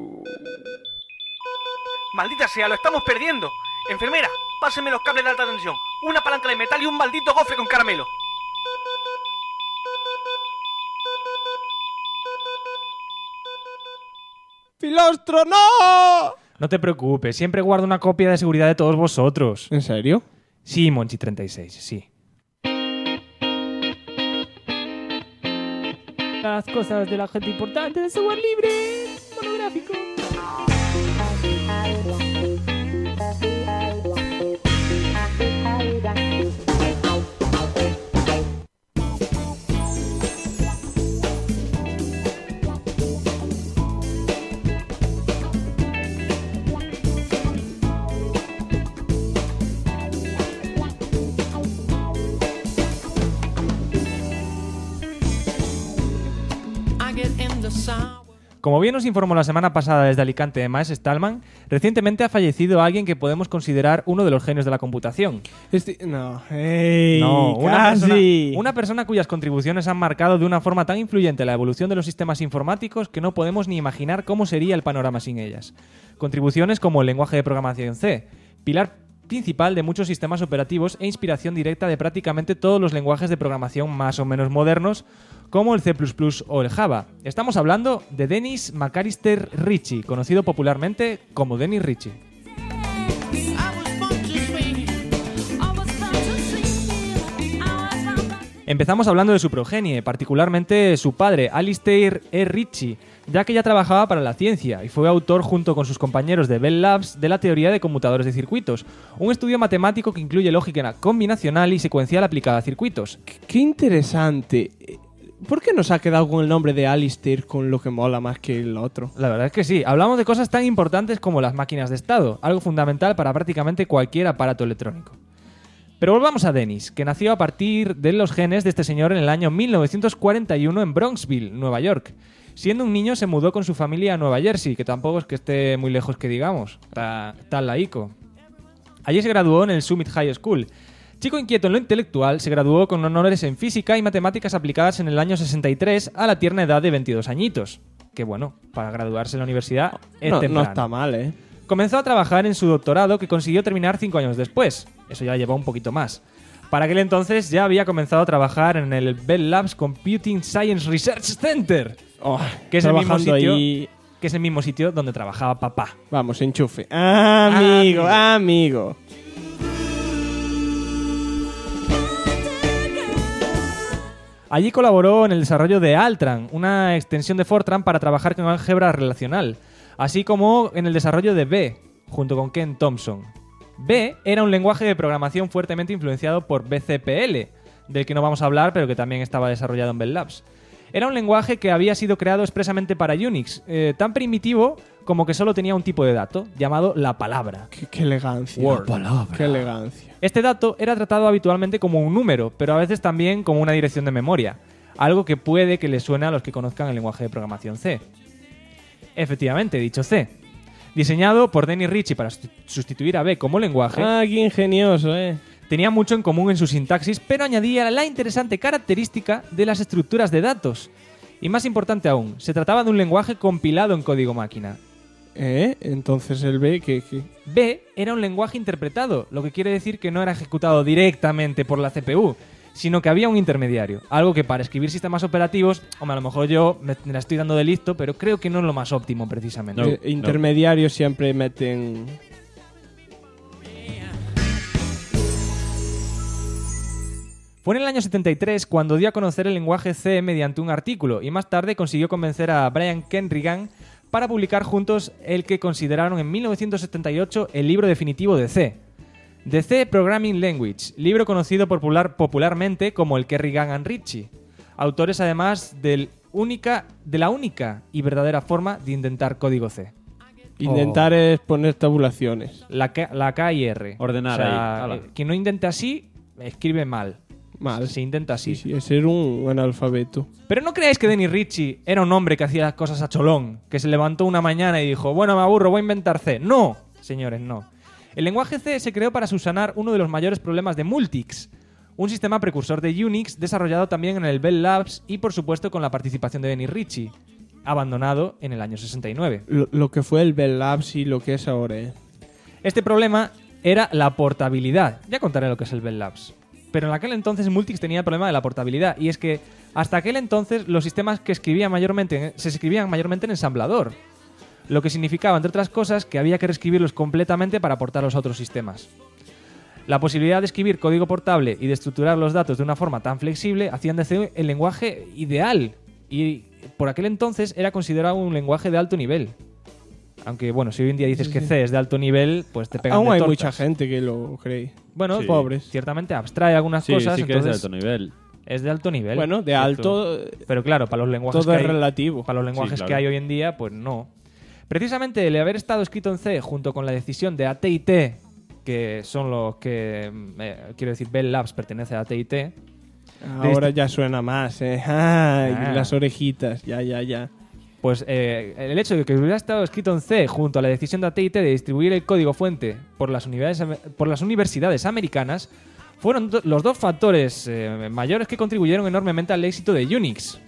¡Maldita sea, lo estamos perdiendo! Enfermera, páseme los cables de alta tensión, una palanca de metal y un maldito gofre con caramelo. ¡Filostro, no! No te preocupes, siempre guardo una copia de seguridad de todos vosotros. ¿En serio? Sí, Monchi36, sí. Las cosas de la gente importante de software libre, monográfico. Como bien nos informó la semana pasada desde Alicante Maes Stallman, recientemente ha fallecido alguien que podemos considerar uno de los genios de la computación. Una persona cuyas contribuciones han marcado de una forma tan influyente la evolución de los sistemas informáticos que no podemos ni imaginar cómo sería el panorama sin ellas. Contribuciones como el lenguaje de programación C, pilar principal de muchos sistemas operativos e inspiración directa de prácticamente todos los lenguajes de programación más o menos modernos, como el C++ o el Java. Estamos hablando de Dennis McAllister Ritchie, conocido popularmente como Dennis Ritchie. Empezamos hablando de su progenie, particularmente su padre, Alistair E. Ritchie, ya que ya trabajaba para la ciencia y fue autor junto con sus compañeros de Bell Labs de la teoría de conmutadores de circuitos, un estudio matemático que incluye lógica combinacional y secuencial aplicada a circuitos. ¡Qué interesante! ¿Por qué nos ha quedado con el nombre de Alistair con lo que mola más que el otro? La verdad es que sí. Hablamos de cosas tan importantes como las máquinas de estado, algo fundamental para prácticamente cualquier aparato electrónico. Pero volvamos a Dennis, que nació a partir de los genes de este señor en el año 1941 en Bronxville, Nueva York. Siendo un niño se mudó con su familia a Nueva Jersey, que tampoco es que esté muy lejos que digamos, está en la ICO. Allí se graduó en el Summit High School. Chico inquieto en lo intelectual, se graduó con honores en física y matemáticas aplicadas en el año 63 a la tierna edad de 22 añitos. Que bueno, para graduarse en la universidad es temprano. No está mal, ¿eh? Comenzó a trabajar en su doctorado, que consiguió terminar 5 años después. Eso ya llevó un poquito más. Para aquel entonces ya había comenzado a trabajar en el Bell Labs Computing Science Research Center, que es el mismo sitio. que es el mismo sitio donde trabajaba papá. Vamos, enchufe. Amigo. Allí colaboró en el desarrollo de Altran, una extensión de Fortran para trabajar con álgebra relacional, así como en el desarrollo de B, junto con Ken Thompson. B era un lenguaje de programación fuertemente influenciado por BCPL, del que no vamos a hablar, pero que también estaba desarrollado en Bell Labs. Era un lenguaje que había sido creado expresamente para Unix, tan primitivo como que solo tenía un tipo de dato, llamado la palabra. Qué elegancia. Word. La palabra. Qué elegancia. Este dato era tratado habitualmente como un número, pero a veces también como una dirección de memoria, algo que puede que les suene a los que conozcan el lenguaje de programación C. Efectivamente, dicho C. Diseñado por Dennis Ritchie para sustituir a B como lenguaje. Ah, qué ingenioso, Tenía mucho en común en su sintaxis, pero añadía la interesante característica de las estructuras de datos. Y más importante aún, se trataba de un lenguaje compilado en código máquina. Entonces el B, ¿qué? B era un lenguaje interpretado, lo que quiere decir que no era ejecutado directamente por la CPU, sino que había un intermediario. Algo que para escribir sistemas operativos, hombre, a lo mejor yo me la estoy dando de listo, pero creo que no es lo más óptimo precisamente. Intermediarios siempre meten... Fue en el año 73 cuando dio a conocer el lenguaje C mediante un artículo y más tarde consiguió convencer a Brian Kenrigan para publicar juntos el que consideraron en 1978 el libro definitivo de C. The C Programming Language, libro conocido popularmente como el Kerrigan and Ritchie, autores además de la única y verdadera forma de intentar código C. Intentar es poner tabulaciones. La K y R. Ordenar ahí. Quien no intente así, escribe mal. Se intenta así. Sí, es ser un analfabeto. Pero no creáis que Dennis Ritchie era un hombre que hacía cosas a cholón, que se levantó una mañana y dijo, bueno, me aburro, voy a inventar C. No, señores, no. El lenguaje C se creó para subsanar uno de los mayores problemas de Multics, un sistema precursor de Unix desarrollado también en el Bell Labs y por supuesto con la participación de Dennis Ritchie, abandonado en el año 69. Lo que fue el Bell Labs y lo que es ahora. Este problema era la portabilidad. Ya contaré lo que es el Bell Labs. Pero en aquel entonces Multics tenía el problema de la portabilidad, y es que hasta aquel entonces los sistemas que se escribían mayormente en ensamblador, lo que significaba, entre otras cosas, que había que reescribirlos completamente para portarlos a otros sistemas. La posibilidad de escribir código portable y de estructurar los datos de una forma tan flexible hacían de C el lenguaje ideal, y por aquel entonces era considerado un lenguaje de alto nivel. Aunque, bueno, si hoy en día dices que C es de alto nivel, pues te pegan de tortas. Aún hay mucha gente que lo cree. Bueno, pobres. Ciertamente abstrae algunas cosas. Sí, que entonces es de alto nivel. Es de alto nivel. Bueno, de alto... Pero claro, para los lenguajes todo es relativo. Para los lenguajes que hay hoy en día, pues no. Precisamente el haber estado escrito en C junto con la decisión de AT&T, que son los que, quiero decir, Bell Labs pertenece a AT&T. Ahora ya suena más, las orejitas, ya. Pues el hecho de que hubiera estado escrito en C junto a la decisión de AT&T de distribuir el código fuente por las universidades americanas fueron los dos factores mayores que contribuyeron enormemente al éxito de Unix.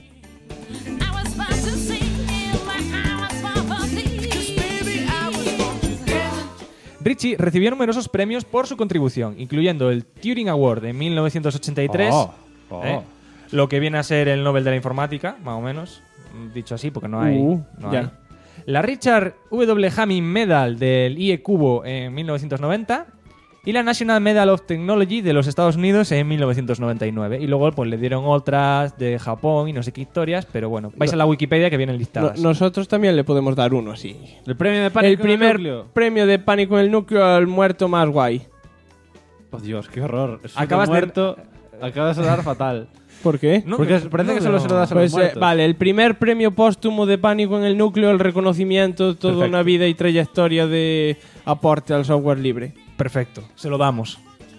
Ritchie recibió numerosos premios por su contribución, incluyendo el Turing Award en 1983, lo que viene a ser el Nobel de la Informática, más o menos, dicho así, porque no hay. La Richard W. Hamming Medal del IE Cubo en 1990 y la National Medal of Technology de los Estados Unidos en 1999. Y luego pues le dieron otras de Japón y no sé qué historias, pero bueno, vais a la Wikipedia que vienen listadas. Nosotros también le podemos dar uno así. El premio de pánico en el núcleo. Premio de pánico en el núcleo al muerto más guay. Oh Dios, qué horror. Acabas de dar fatal. ¿Por qué? Porque parece que solo se lo das a los muertos. Vale, el primer premio póstumo de pánico en el núcleo, el reconocimiento, toda una vida y trayectoria de aporte al software libre. Perfecto, se lo damos.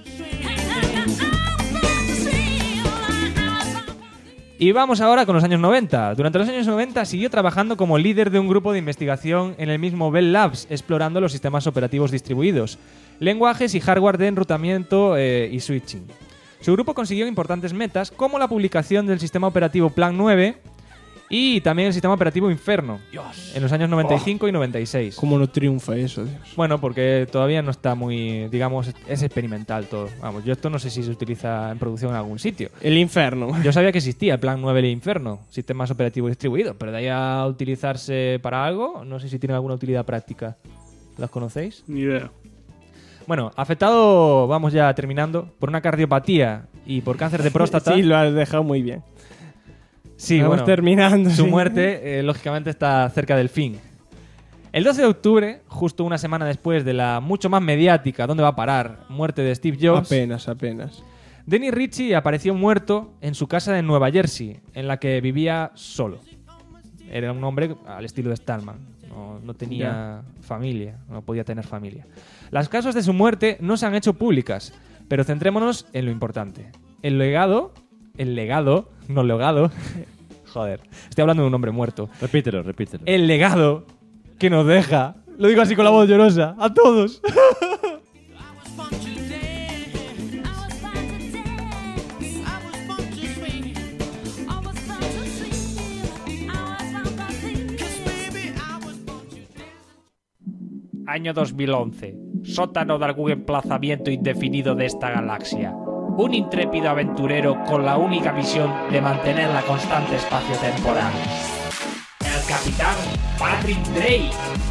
Y vamos ahora con los años 90. Durante los años 90 siguió trabajando como líder de un grupo de investigación en el mismo Bell Labs, explorando los sistemas operativos distribuidos, lenguajes y hardware de enrutamiento y switching. Su grupo consiguió importantes metas como la publicación del sistema operativo Plan 9 Y también el sistema operativo Inferno, en los años 95 y 96. ¿Cómo no triunfa eso, Dios? Bueno, porque todavía no está muy, digamos, es experimental todo. Vamos, yo esto no sé si se utiliza en producción en algún sitio. El Inferno. Yo sabía que existía el Plan 9 del Inferno, sistemas operativos distribuidos, pero de ahí a utilizarse para algo, no sé si tiene alguna utilidad práctica. ¿Las conocéis? Ni idea. Bueno, afectado, vamos ya terminando, por una cardiopatía y por cáncer de próstata. Sí, lo has dejado muy bien. Sí, vamos bueno, terminando. Su sí. muerte, lógicamente, está cerca del fin. El 12 de octubre, justo una semana después de la mucho más mediática ¿dónde va a parar? Muerte de Steve Jobs. Apenas. Denny Ritchie apareció muerto en su casa de Nueva Jersey, en la que vivía solo. Era un hombre al estilo de Stallman. No tenía familia, no podía tener familia. Las causas de su muerte no se han hecho públicas, pero centrémonos en lo importante. El legado, joder, estoy hablando de un hombre muerto. Repítelo. El legado que nos deja, lo digo así con la voz llorosa, a todos. Año 2011. Sótano de algún emplazamiento indefinido de esta galaxia. Un intrépido aventurero con la única misión de mantener la constante espacio-temporal. El capitán Patrick Drake.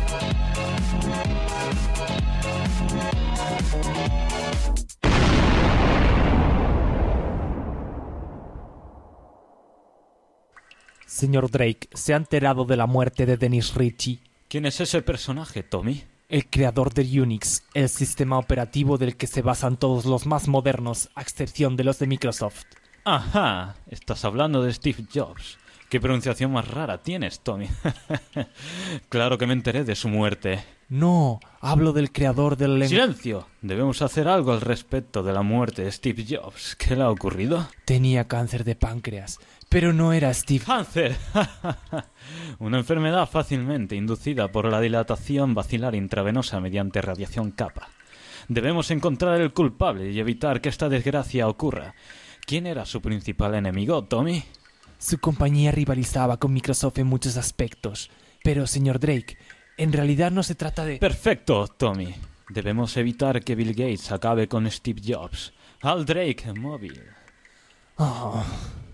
Señor Drake, ¿se ha enterado de la muerte de Dennis Ritchie? ¿Quién es ese personaje, Tommy? El creador de Unix, el sistema operativo del que se basan todos los más modernos, a excepción de los de Microsoft. Ajá, estás hablando de Steve Jobs. ¿Qué pronunciación más rara tienes, Tommy? Claro que me enteré de su muerte. No, hablo del creador del... ¡Silencio! Debemos hacer algo al respecto de la muerte de Steve Jobs. ¿Qué le ha ocurrido? Tenía cáncer de páncreas, pero no era Steve. ¡Cáncer! Una enfermedad fácilmente inducida por la dilatación vacilar intravenosa mediante radiación kappa. Debemos encontrar el culpable y evitar que esta desgracia ocurra. ¿Quién era su principal enemigo, Tommy? Su compañía rivalizaba con Microsoft en muchos aspectos. Pero, señor Drake, en realidad no se trata de... Perfecto, Tommy. Debemos evitar que Bill Gates acabe con Steve Jobs. Al Drake móvil. Oh.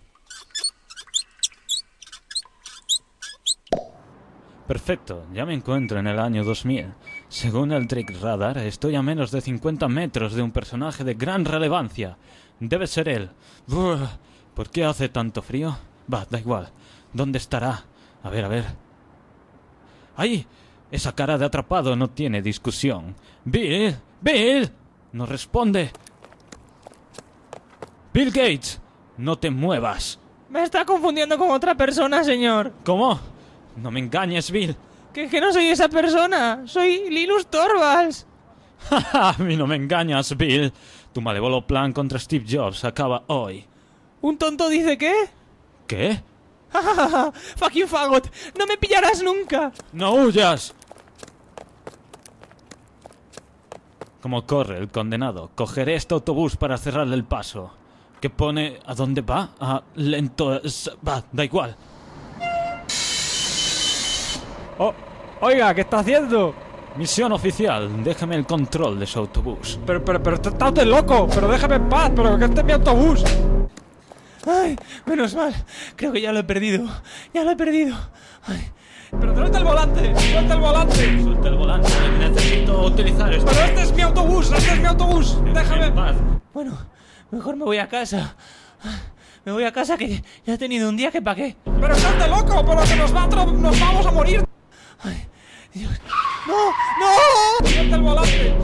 Perfecto, ya me encuentro en el año 2000. Según el Drake Radar, estoy a menos de 50 metros de un personaje de gran relevancia. Debe ser él. ¿Por qué hace tanto frío? Va, da igual. ¿Dónde estará? A ver. ¡Ahí! Esa cara de atrapado no tiene discusión. ¡Bill! ¡No responde! ¡Bill Gates! ¡No te muevas! Me está confundiendo con otra persona, señor. ¿Cómo? No me engañes, Bill. Que no soy esa persona. Soy Linus Torvalds. A mí no me engañas, Bill. Tu malévolo plan contra Steve Jobs acaba hoy. ¿Un tonto dice qué? ¿Qué? ¡Fucking fagot! ¡No me pillarás nunca! ¡No huyas! Como corre el condenado, cogeré este autobús para cerrarle el paso. ¿Qué pone? ¿A dónde va? Lento... Va, da igual. Oh, oiga, ¿qué está haciendo? Misión oficial, déjame el control de su autobús. Pero está usted loco, pero déjame en paz, pero que este es mi autobús. Ay, menos mal, creo que ya lo he perdido. Ay, pero suelta el volante, Suelta el volante, necesito utilizar esto. Pero este es mi autobús, déjame en paz. Bueno, mejor me voy a casa. Me voy a casa que ya he tenido un día que pa' qué. Pero estás de loco, pero que nos vamos a morir. Ay, Dios. ¡No! ¡Suelta el volante!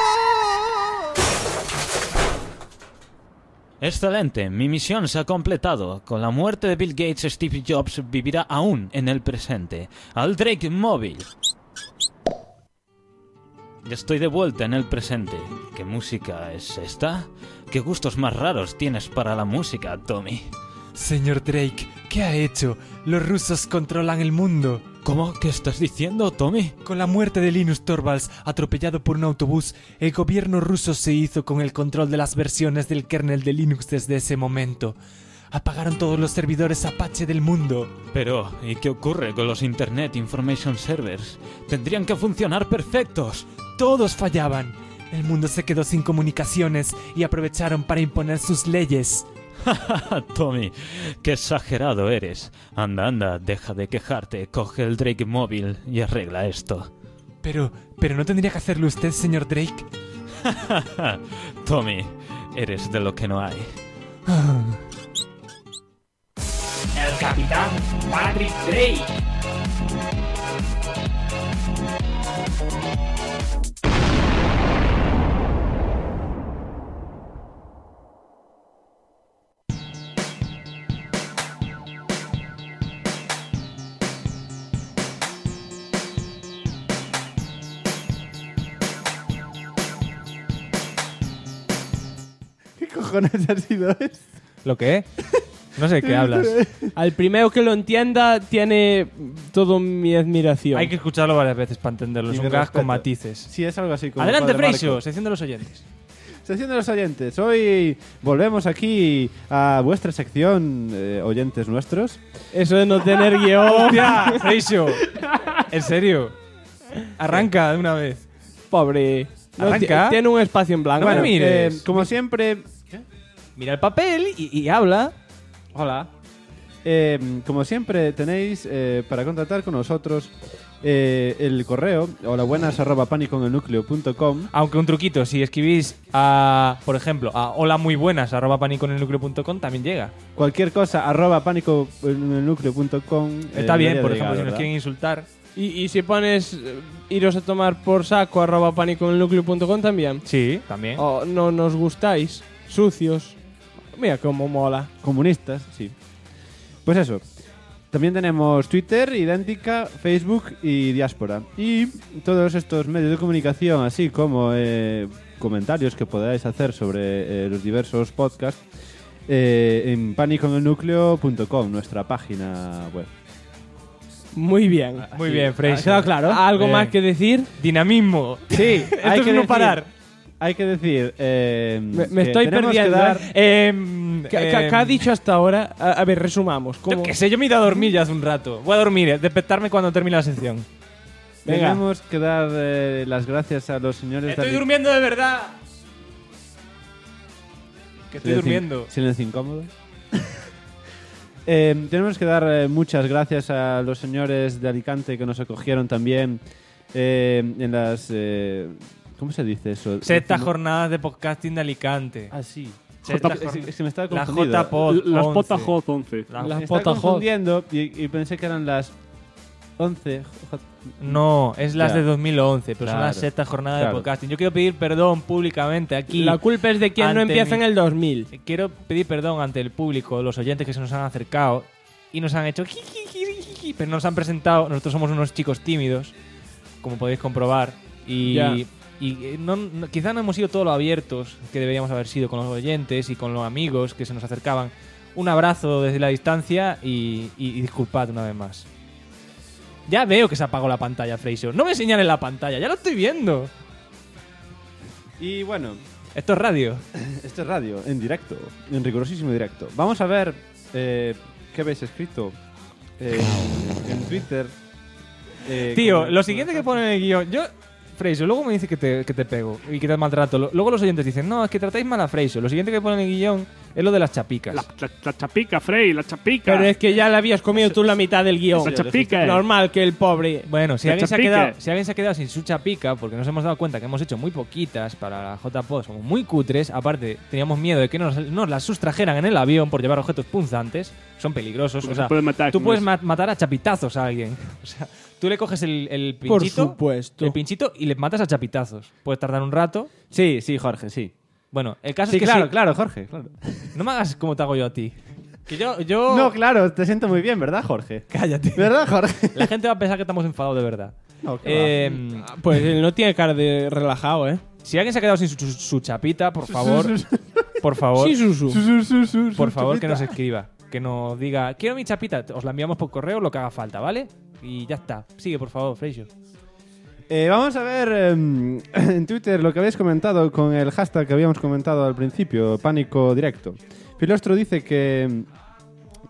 Excelente, mi misión se ha completado. Con la muerte de Bill Gates, Steve Jobs vivirá aún en el presente. Al Drake móvil. Ya estoy de vuelta en el presente. ¿Qué música es esta? ¿Qué gustos más raros tienes para la música, Tommy? Señor Drake, ¿qué ha hecho? Los rusos controlan el mundo. ¿Cómo? ¿Qué estás diciendo, Tommy? Con la muerte de Linus Torvalds, atropellado por un autobús, el gobierno ruso se hizo con el control de las versiones del kernel de Linux desde ese momento. Apagaron todos los servidores Apache del mundo. Pero, ¿y qué ocurre con los Internet Information Servers? Tendrían que funcionar perfectos. Todos fallaban. El mundo se quedó sin comunicaciones y aprovecharon para imponer sus leyes. Tommy, qué exagerado eres. Anda, deja de quejarte, coge el Drake móvil y arregla esto. Pero ¿no tendría que hacerlo usted, señor Drake? Tommy, eres de lo que no hay. El capitán Patrick Drake. ¿Qué cojones ha sido esto? ¿Lo qué? No sé de qué hablas. Al primero que lo entienda tiene todo mi admiración. Hay que escucharlo varias veces para entenderlo. Es un gag con matices. Sí, es algo así como... Adelante, Padre Freixo, Marco. sección de los oyentes. Sección de los oyentes. Hoy volvemos aquí a vuestra sección, oyentes nuestros. Eso de no tener guión. ¡Hostia, Freixo! ¿En serio? Arranca de una vez. Pobre. No, Arranca. tiene un espacio en blanco. No me mires. Como siempre... Mira el papel y habla. Hola. Como siempre tenéis para contactar con nosotros el correo holabuenas@paniconelnucleo.com. Aunque un truquito, si escribís a, por ejemplo, a holamuybuenas@paniconelnucleo.com también llega. Cualquier cosa @paniconelnucleo.com. Está bien, por ejemplo, si nos quieren insultar. Y si pones iros a tomar por saco @paniconelnucleo.com también. Sí, también. O no nos gustáis, sucios. Mira cómo mola. Comunistas, sí. Pues eso. También tenemos Twitter, Idéntica, Facebook y Diáspora. Y todos estos medios de comunicación, así como comentarios que podáis hacer sobre los diversos podcasts en paniconelnucleo.com, nuestra página web. Muy bien. Muy bien, Freixo. ¿Ha quedado claro? ¿Algo Bien. más que decir? Dinamismo. Sí, Esto es no parar. Hay que decir... Me estoy perdiendo. ¿Qué ha dicho hasta ahora? A ver, resumamos. Yo qué sé, yo me he ido a dormir ya hace un rato. Voy a dormir, despertarme cuando termine la sección. Venga. Tenemos que dar las gracias a los señores... Estoy durmiendo de verdad. Que estoy durmiendo. Silencio incómodo. Tenemos que dar muchas gracias a los señores de Alicante que nos acogieron también en las... ¿cómo se dice eso? Sexta jornada de podcasting de Alicante. Ah, sí. Es que me estaba la confundido. JPod Las 11. Potahot 11. Las Me estaba Potahot. confundiendo y pensé que eran las 11. No, es las Ya. de 2011, pero son Claro. la sexta jornada Claro. de podcasting. Yo quiero pedir perdón públicamente aquí. La culpa es de quien no ante empieza en mi- el 2000. Quiero pedir perdón ante el público, los oyentes que se nos han acercado y nos han hecho jiji, pero no nos han presentado. Nosotros somos unos chicos tímidos, como podéis comprobar. Y Ya. quizá no hemos sido todo lo abiertos que deberíamos haber sido con los oyentes y con los amigos que se nos acercaban. Un abrazo desde la distancia y disculpad una vez más. Ya veo que se apagó la pantalla, Freixo. No me señales la pantalla, ya lo estoy viendo. Y bueno, Esto es radio. esto es radio, en directo, en rigurosísimo directo. Vamos a ver qué habéis escrito en Twitter. Tío, como- lo siguiente que pone en el guión... Freixo, luego me dice que te pego y que te maltrato. Luego los oyentes dicen, no, es que tratáis mal a Freixo. Lo siguiente que pone en el guión es lo de las chapicas. La chapica, Frey, la chapica. Pero es que ya le habías comido tú la mitad del guión. La chapica. Normal que el pobre... Bueno, si La alguien, chapica. si alguien se ha quedado sin su chapica, porque nos hemos dado cuenta que hemos hecho muy poquitas para la JPod, somos muy cutres. Aparte, teníamos miedo de que nos las sustrajeran en el avión por llevar objetos punzantes. Son peligrosos. Porque O sea, se puede matar tú con puedes eso. matar a chapitazos a alguien. O sea, tú le coges el Por pinchito, supuesto. el pinchito y le matas a chapitazos. Puedes tardar un rato. Sí, Jorge, sí. Bueno, el caso Sí, es que claro, sí. claro, Jorge, claro. No me hagas como te hago yo a ti. Que yo... No, claro, te siento muy bien, ¿verdad, Jorge? Cállate. ¿Verdad, Jorge? La gente va a pensar que estamos enfadados de verdad. No, qué Pues él no tiene cara de relajado, ¿eh? Si alguien se ha quedado sin su chapita, por favor, por favor, Sí, su. por favor que nos escriba, que nos diga, quiero mi chapita, os la enviamos por correo, lo que haga falta, ¿vale? Y ya está. Sigue, por favor, Freixo. Vamos a ver en Twitter lo que habéis comentado con el hashtag que habíamos comentado al principio, pánico directo. Filostro dice que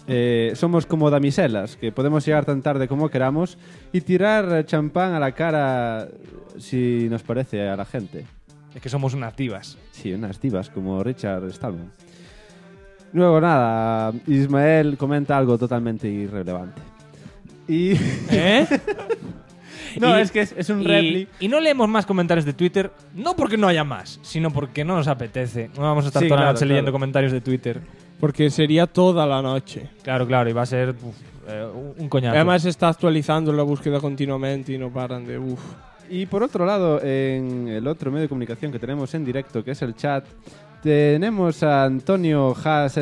somos como damiselas, que podemos llegar tan tarde como queramos y tirar champán a la cara si nos parece a la gente. Es que somos unas divas. Sí, unas divas, como Richard Stallman. Luego, nada, Ismael comenta algo totalmente irrelevante. Y... ¿Eh? No, es que es un repli. Y no leemos más comentarios de Twitter, no porque no haya más, sino porque no nos apetece. No vamos a estar toda la noche leyendo comentarios de Twitter. Porque sería toda la noche. Claro, y va a ser un coñazo. Además se está actualizando la búsqueda continuamente y no paran de... Y por otro lado, en el otro medio de comunicación que tenemos en directo, que es el chat, tenemos a Antonio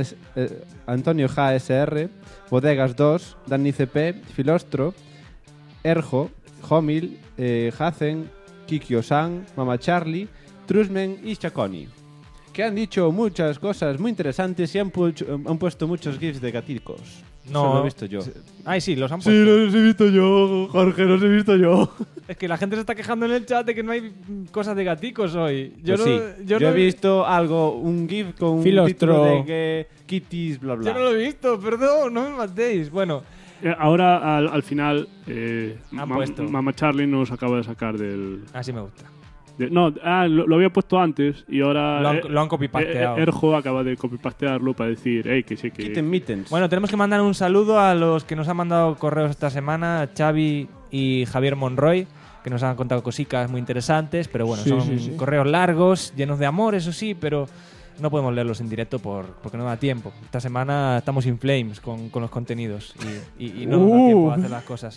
JSR, Bodegas 2, Dani CP, Filostro, Erjo, Homil, Hazen, Kikyo-san, Mama Charlie, Trusmen y Chaconi, que han dicho muchas cosas muy interesantes y han puesto muchos gifs de gaticos. No, eso lo he visto yo. Ay, sí, los han puesto. Sí, los he visto yo, Jorge, los he visto yo. Es que la gente se está quejando en el chat de que no hay cosas de gaticos hoy. Yo he visto algo, un gif con un título de que Kitties, bla, bla. Yo no lo he visto, perdón, no me matéis. Bueno... Ahora, al final, puesto. Mama Charlie nos acaba de sacar del... Así me gusta. Lo había puesto antes y ahora... Lo han copypasteado. Erjo acaba de copypastearlo para decir, que sí, que... Quiten mittens. Bueno, tenemos que mandar un saludo a los que nos han mandado correos esta semana, Xavi y Javier Monroy, que nos han contado cositas muy interesantes, pero bueno, son correos largos, llenos de amor, eso sí, pero... No podemos leerlos en directo porque no da tiempo. Esta semana estamos in flames con los contenidos y no nos da tiempo a hacer las cosas.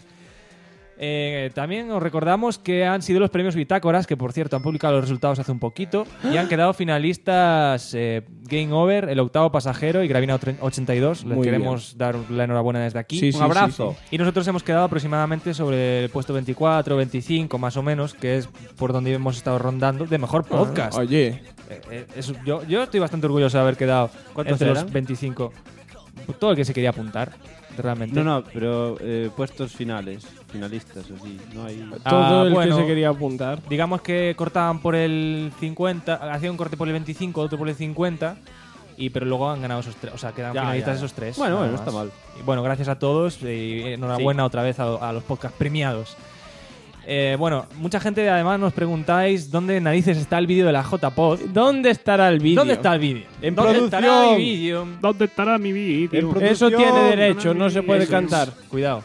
También os recordamos que han sido los premios Bitácoras, que por cierto han publicado los resultados hace un poquito y han quedado finalistas Game Over, El Octavo Pasajero y Gravina 82. Les queremos dar la enhorabuena desde aquí. Un abrazo. Y nosotros hemos quedado aproximadamente sobre el puesto 24, 25 más o menos, que es por donde hemos estado rondando de mejor podcast. Oye, yo estoy bastante orgulloso de haber quedado entre eran? los 25. Todo el que se quería apuntar, realmente. No, pero puestos finalistas, así. No hay... todo el que se quería apuntar. Digamos que cortaban por el 50, hacían un corte por el 25, otro por el 50, pero luego han ganado esos tres. O sea, quedan finalistas esos tres. Bueno, no está mal. Y bueno, gracias a todos y enhorabuena otra vez a los podcast premiados. Bueno, mucha gente además nos preguntáis dónde narices está el vídeo de la JPod. ¿Dónde estará el vídeo? ¿Dónde está el vídeo? En ¿Dónde producción. estará mi vídeo? ¿Dónde estará mi vídeo? Eso tiene derecho, no se puede cantar. Cuidado.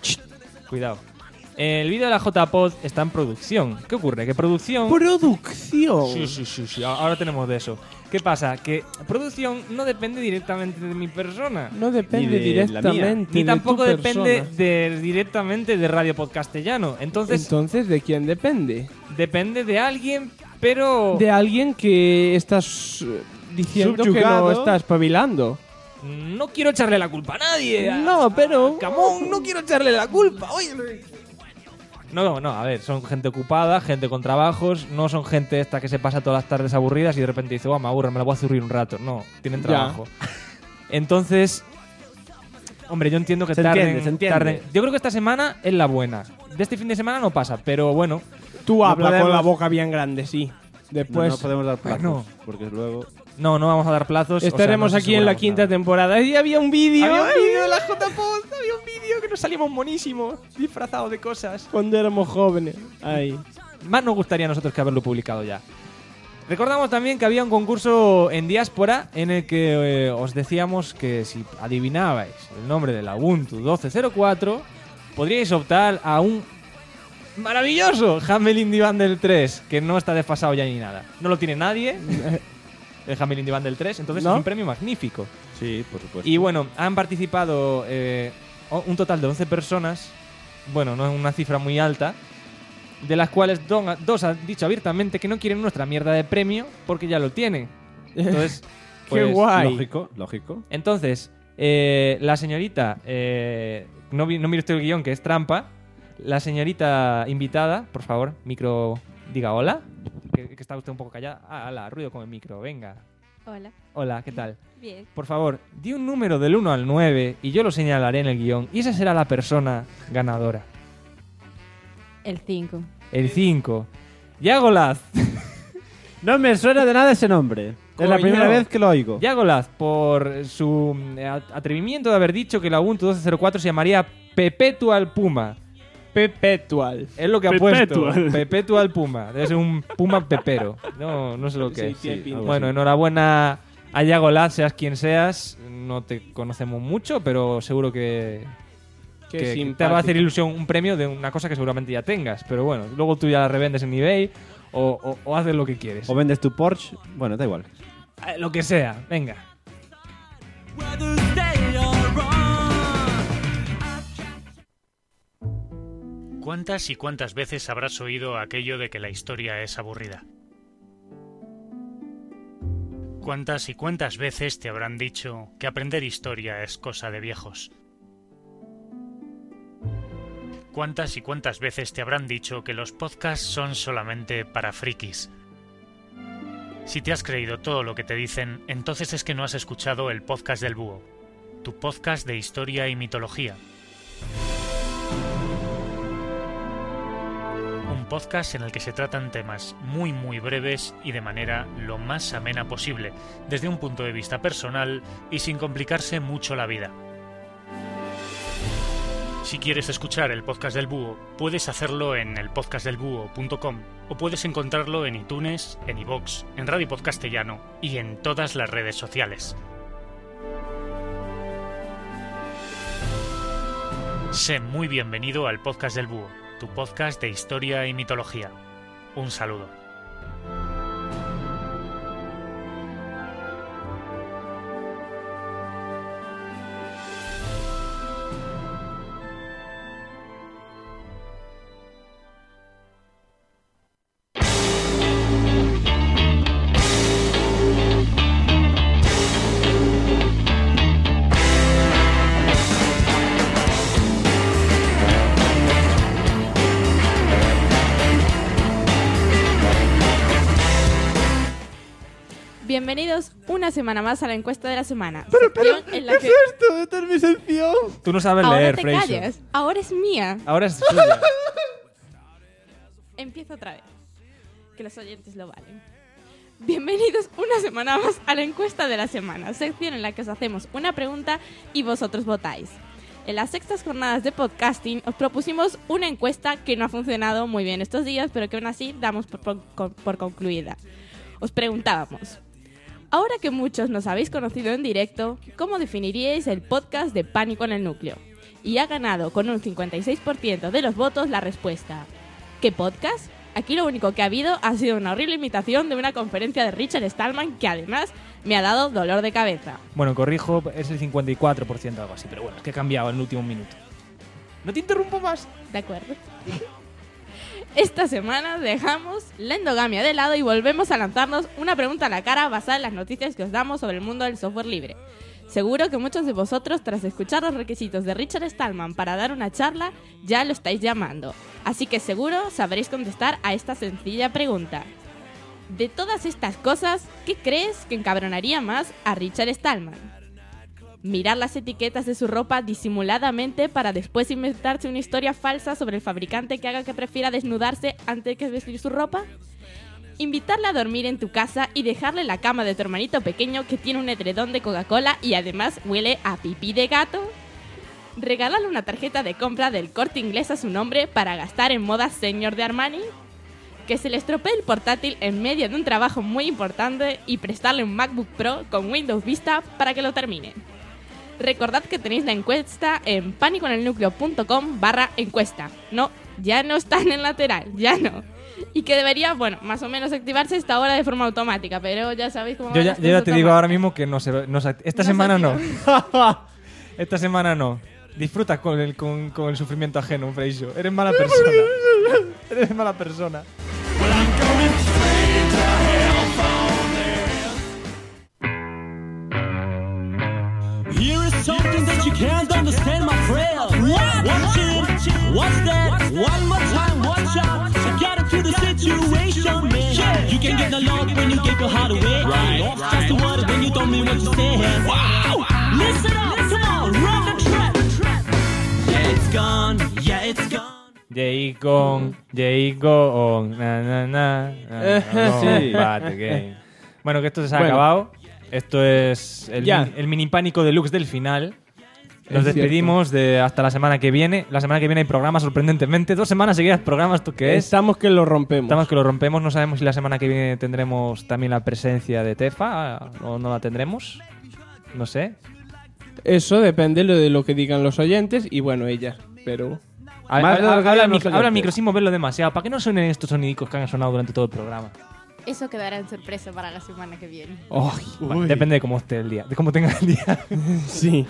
El vídeo de la JPod está en producción. ¿Qué ocurre? Que producción... ¿Producción? Sí. Ahora tenemos de eso. ¿Qué pasa? Que producción no depende directamente de mi persona. No depende directamente ni tampoco de tu depende persona. Directamente de Radio Podcastellano. Entonces, ¿de quién depende? Depende de alguien, pero... De alguien que estás diciendo Subyugado. que no está espabilando. No quiero echarle la culpa a nadie. No, pero... Camón, no quiero echarle la culpa. Oye. No, a ver, son gente ocupada, gente con trabajos, no son gente esta que se pasa todas las tardes aburridas y de repente dice, me aburre, me la voy a zurrir un rato. No, tienen trabajo. Entonces, hombre, yo entiendo que se entiende. tarden. Yo creo que esta semana es la buena. De este fin de semana no pasa, pero bueno. Tú hablas con la boca bien grande, sí. Después no podemos dar plazos, porque luego... No vamos a dar plazos. Estaremos aquí en la quinta temporada. Y había un vídeo. Había un vídeo de la JPod. Había un vídeo que nos salimos monísimos, disfrazados de cosas. Cuando éramos jóvenes. Ahí. Más nos gustaría a nosotros que haberlo publicado ya. Recordamos también que había un concurso en Diáspora en el que os decíamos que si adivinabais el nombre de la Ubuntu 1204, podríais optar a un maravilloso Humble Indie Bundle 3, que no está desfasado ya ni nada. No lo tiene nadie. El Humble Indie Bundle 3, entonces es un premio magnífico. Sí, por supuesto. Y bueno, han participado un total de 11 personas. Bueno, no es una cifra muy alta, de las cuales dos han dicho abiertamente que no quieren nuestra mierda de premio porque ya lo tienen. Entonces, pues, qué guay. Lógico. Entonces, la señorita, no mire usted el guión, que es trampa. La señorita invitada, por favor, micro, diga hola. Que está usted un poco callada. Hola, ruido con el micro, venga. Hola, ¿qué tal? Bien. Por favor, di un número del 1 al 9 y yo lo señalaré en el guión. Y esa será la persona ganadora. El 5. El 5. Yagolaz. No me suena de nada ese nombre. Es la primera vez que lo oigo. Yagolath, por su atrevimiento de haber dicho que la Ubuntu 12.04 se llamaría Perpetual Puma. Perpetual. Es lo que ha puesto. Perpetual Puma. Debe ser un puma pepero. No sé lo que es. Sí, bueno, enhorabuena a Yagolath, seas quien seas. No te conocemos mucho, pero seguro que te va a hacer ilusión un premio de una cosa que seguramente ya tengas. Pero bueno, luego tú ya la revendes en eBay o haces lo que quieres. O vendes tu Porsche. Bueno, da igual. Lo que sea, venga. ¿Cuántas y cuántas veces habrás oído aquello de que la historia es aburrida? ¿Cuántas y cuántas veces te habrán dicho que aprender historia es cosa de viejos? ¿Cuántas y cuántas veces te habrán dicho que los podcasts son solamente para frikis? Si te has creído todo lo que te dicen, entonces es que no has escuchado el podcast del Búho, tu podcast de historia y mitología. Un podcast en el que se tratan temas muy breves y de manera lo más amena posible, desde un punto de vista personal y sin complicarse mucho la vida. Si quieres escuchar el podcast del Búho, puedes hacerlo en elpodcastdelbúho.com o puedes encontrarlo en iTunes, en iVoox, en Radio Podcastellano y en todas las redes sociales. Sé muy bienvenido al podcast del Búho, tu podcast de historia y mitología. Un saludo. Bienvenidos una semana más a la encuesta de la semana. Pero, ¿qué es esto? Esta es mi sección. Tú no sabes Ahora leer, te Freixo. calles. Ahora es mía. Ahora es suya. Empiezo otra vez. Que los oyentes lo valen. Bienvenidos una semana más a la encuesta de la semana, sección en la que os hacemos una pregunta y vosotros votáis. En las sextas jornadas de podcasting os propusimos una encuesta que no ha funcionado muy bien estos días, pero que aún así damos por concluida. Os preguntábamos: ahora que muchos nos habéis conocido en directo, ¿cómo definiríais el podcast de Pánico en el Núcleo? Y ha ganado con un 56% de los votos la respuesta: ¿qué podcast? Aquí lo único que ha habido ha sido una horrible imitación de una conferencia de Richard Stallman que además me ha dado dolor de cabeza. Bueno, corrijo, es el 54% algo así, pero bueno, es que he cambiado en el último minuto. No te interrumpo más. De acuerdo. Esta semana dejamos la endogamia de lado y volvemos a lanzarnos una pregunta a la cara basada en las noticias que os damos sobre el mundo del software libre. Seguro que muchos de vosotros, tras escuchar los requisitos de Richard Stallman para dar una charla, ya lo estáis llamando. Así que seguro sabréis contestar a esta sencilla pregunta. De todas estas cosas, ¿qué crees que encabronaría más a Richard Stallman? ¿Mirar las etiquetas de su ropa disimuladamente para después inventarse una historia falsa sobre el fabricante que haga que prefiera desnudarse antes que vestir su ropa? ¿Invitarle a dormir en tu casa y dejarle la cama de tu hermanito pequeño que tiene un edredón de Coca-Cola y además huele a pipí de gato? ¿Regalarle una tarjeta de compra del Corte Inglés a su nombre para gastar en moda Señor de Armani? ¿Que se le estropee el portátil en medio de un trabajo muy importante y prestarle un MacBook Pro con Windows Vista para que lo termine? Recordad que tenéis la encuesta en panicoenelnucleo.com/encuesta. No, ya no está en el lateral, ya no. Y que debería, bueno, más o menos activarse esta hora de forma automática, pero ya sabéis cómo... Yo ya te digo ahora mismo que esta semana no. Esta semana no. Disfruta con el sufrimiento ajeno, Freixo. Eres mala persona. Eres mala persona. Here is something that you can't understand, my friend. What? Watch it, watch that, one more time, watch out. So get into the situation, man. Yeah. You can get the love when you give your heart away. Right. Just the word when you don't mean what you say. Wow. Listen up, come on, run the track. Yeah, it's gone, yeah, it's gone. Jacob, na, na, Sí. bate game. Bueno, que esto se ha acabado. Esto es el mini pánico deluxe del final. Nos despedimos hasta la semana que viene. La semana que viene hay programa, sorprendentemente. 2 semanas seguidas programas, ¿esto qué es? Estamos que lo rompemos. Estamos que lo rompemos. No sabemos si la semana que viene tendremos también la presencia de Tefa o no la tendremos. No sé. Eso depende de lo que digan los oyentes y bueno, ella. Pero... Habla al micro sin moverlo demasiado. ¿Para qué no suenen estos sonidicos que han sonado durante todo el programa? Eso quedará en sorpresa para la semana que viene. Depende de cómo esté el día, de cómo tenga el día. Sí.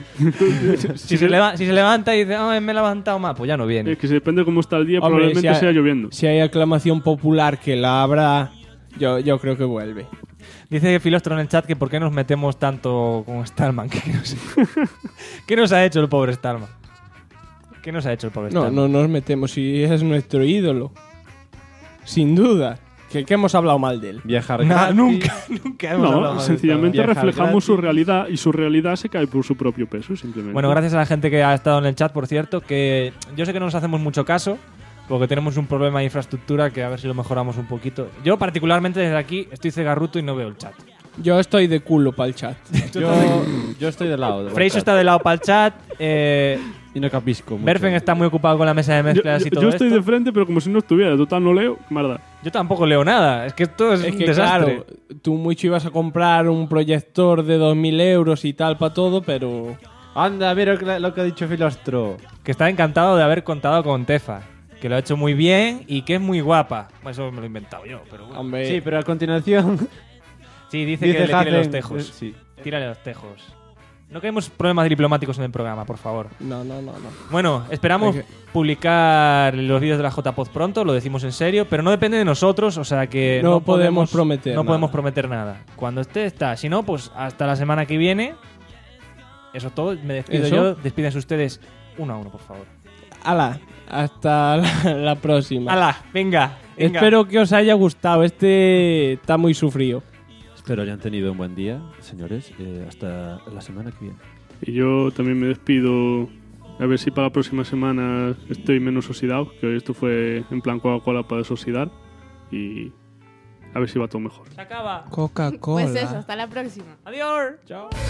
si se levanta y dice, me he levantado más, pues ya no viene. Es que depende de cómo está el día, Hombre, probablemente sea lloviendo. Si hay aclamación popular que la habrá, yo creo que vuelve. Dice Filostro en el chat que por qué nos metemos tanto con Stallman. ¿Qué nos ha hecho el pobre Stallman? ¿Qué nos ha hecho el pobre Stallman? No nos metemos, si es nuestro ídolo. Sin duda. ¿Qué hemos hablado mal de él? Viajar nunca hemos hablado mal de sencillamente Stallman. reflejamos su realidad y su realidad se cae por su propio peso, simplemente. Bueno, gracias a la gente que ha estado en el chat, por cierto, que yo sé que no nos hacemos mucho caso, porque tenemos un problema de infraestructura que a ver si lo mejoramos un poquito. Yo particularmente desde aquí estoy cegarruto y no veo el chat. Yo estoy de culo para el chat. Yo estoy de lado. Freixo está de lado para el chat. Y no capisco mucho. Berfen está muy ocupado con la mesa de mezclas y todo yo estoy esto. de frente, pero como si no estuviera. Total, no leo. Mierda. Yo tampoco leo nada. Es que esto es un que desastre. claro, tú mucho ibas a comprar un proyector de 2.000 euros y tal para todo, pero... Anda, mira lo que ha dicho Filostro. Que está encantado de haber contado con Tefa. Que lo ha hecho muy bien y que es muy guapa. Eso me lo he inventado yo, pero bueno. Hombre. Sí, pero a continuación... Sí, dice que le tire Hazen, los tejos. Sí. Tírale los tejos. No queremos problemas diplomáticos en el programa, por favor. No. Bueno, esperamos publicar los vídeos de la JPod pronto, lo decimos en serio, pero no depende de nosotros, o sea que no podemos prometer no nada. podemos prometer nada. Cuando esté, está. Si no, pues hasta la semana que viene. Eso es todo. Me despido yo. Despídense ustedes uno a uno, por favor. Hala, hasta la próxima. Hala, venga. Espero que os haya gustado. Este está muy sufrido. Espero hayan tenido un buen día, señores. Hasta la semana que viene. Y yo también me despido. A ver si para la próxima semana estoy menos oxidado, que esto fue en plan Coca-Cola para desoxidar. Y a ver si va todo mejor. Se acaba. Coca-Cola. Pues eso, hasta la próxima. Adiós. Chao.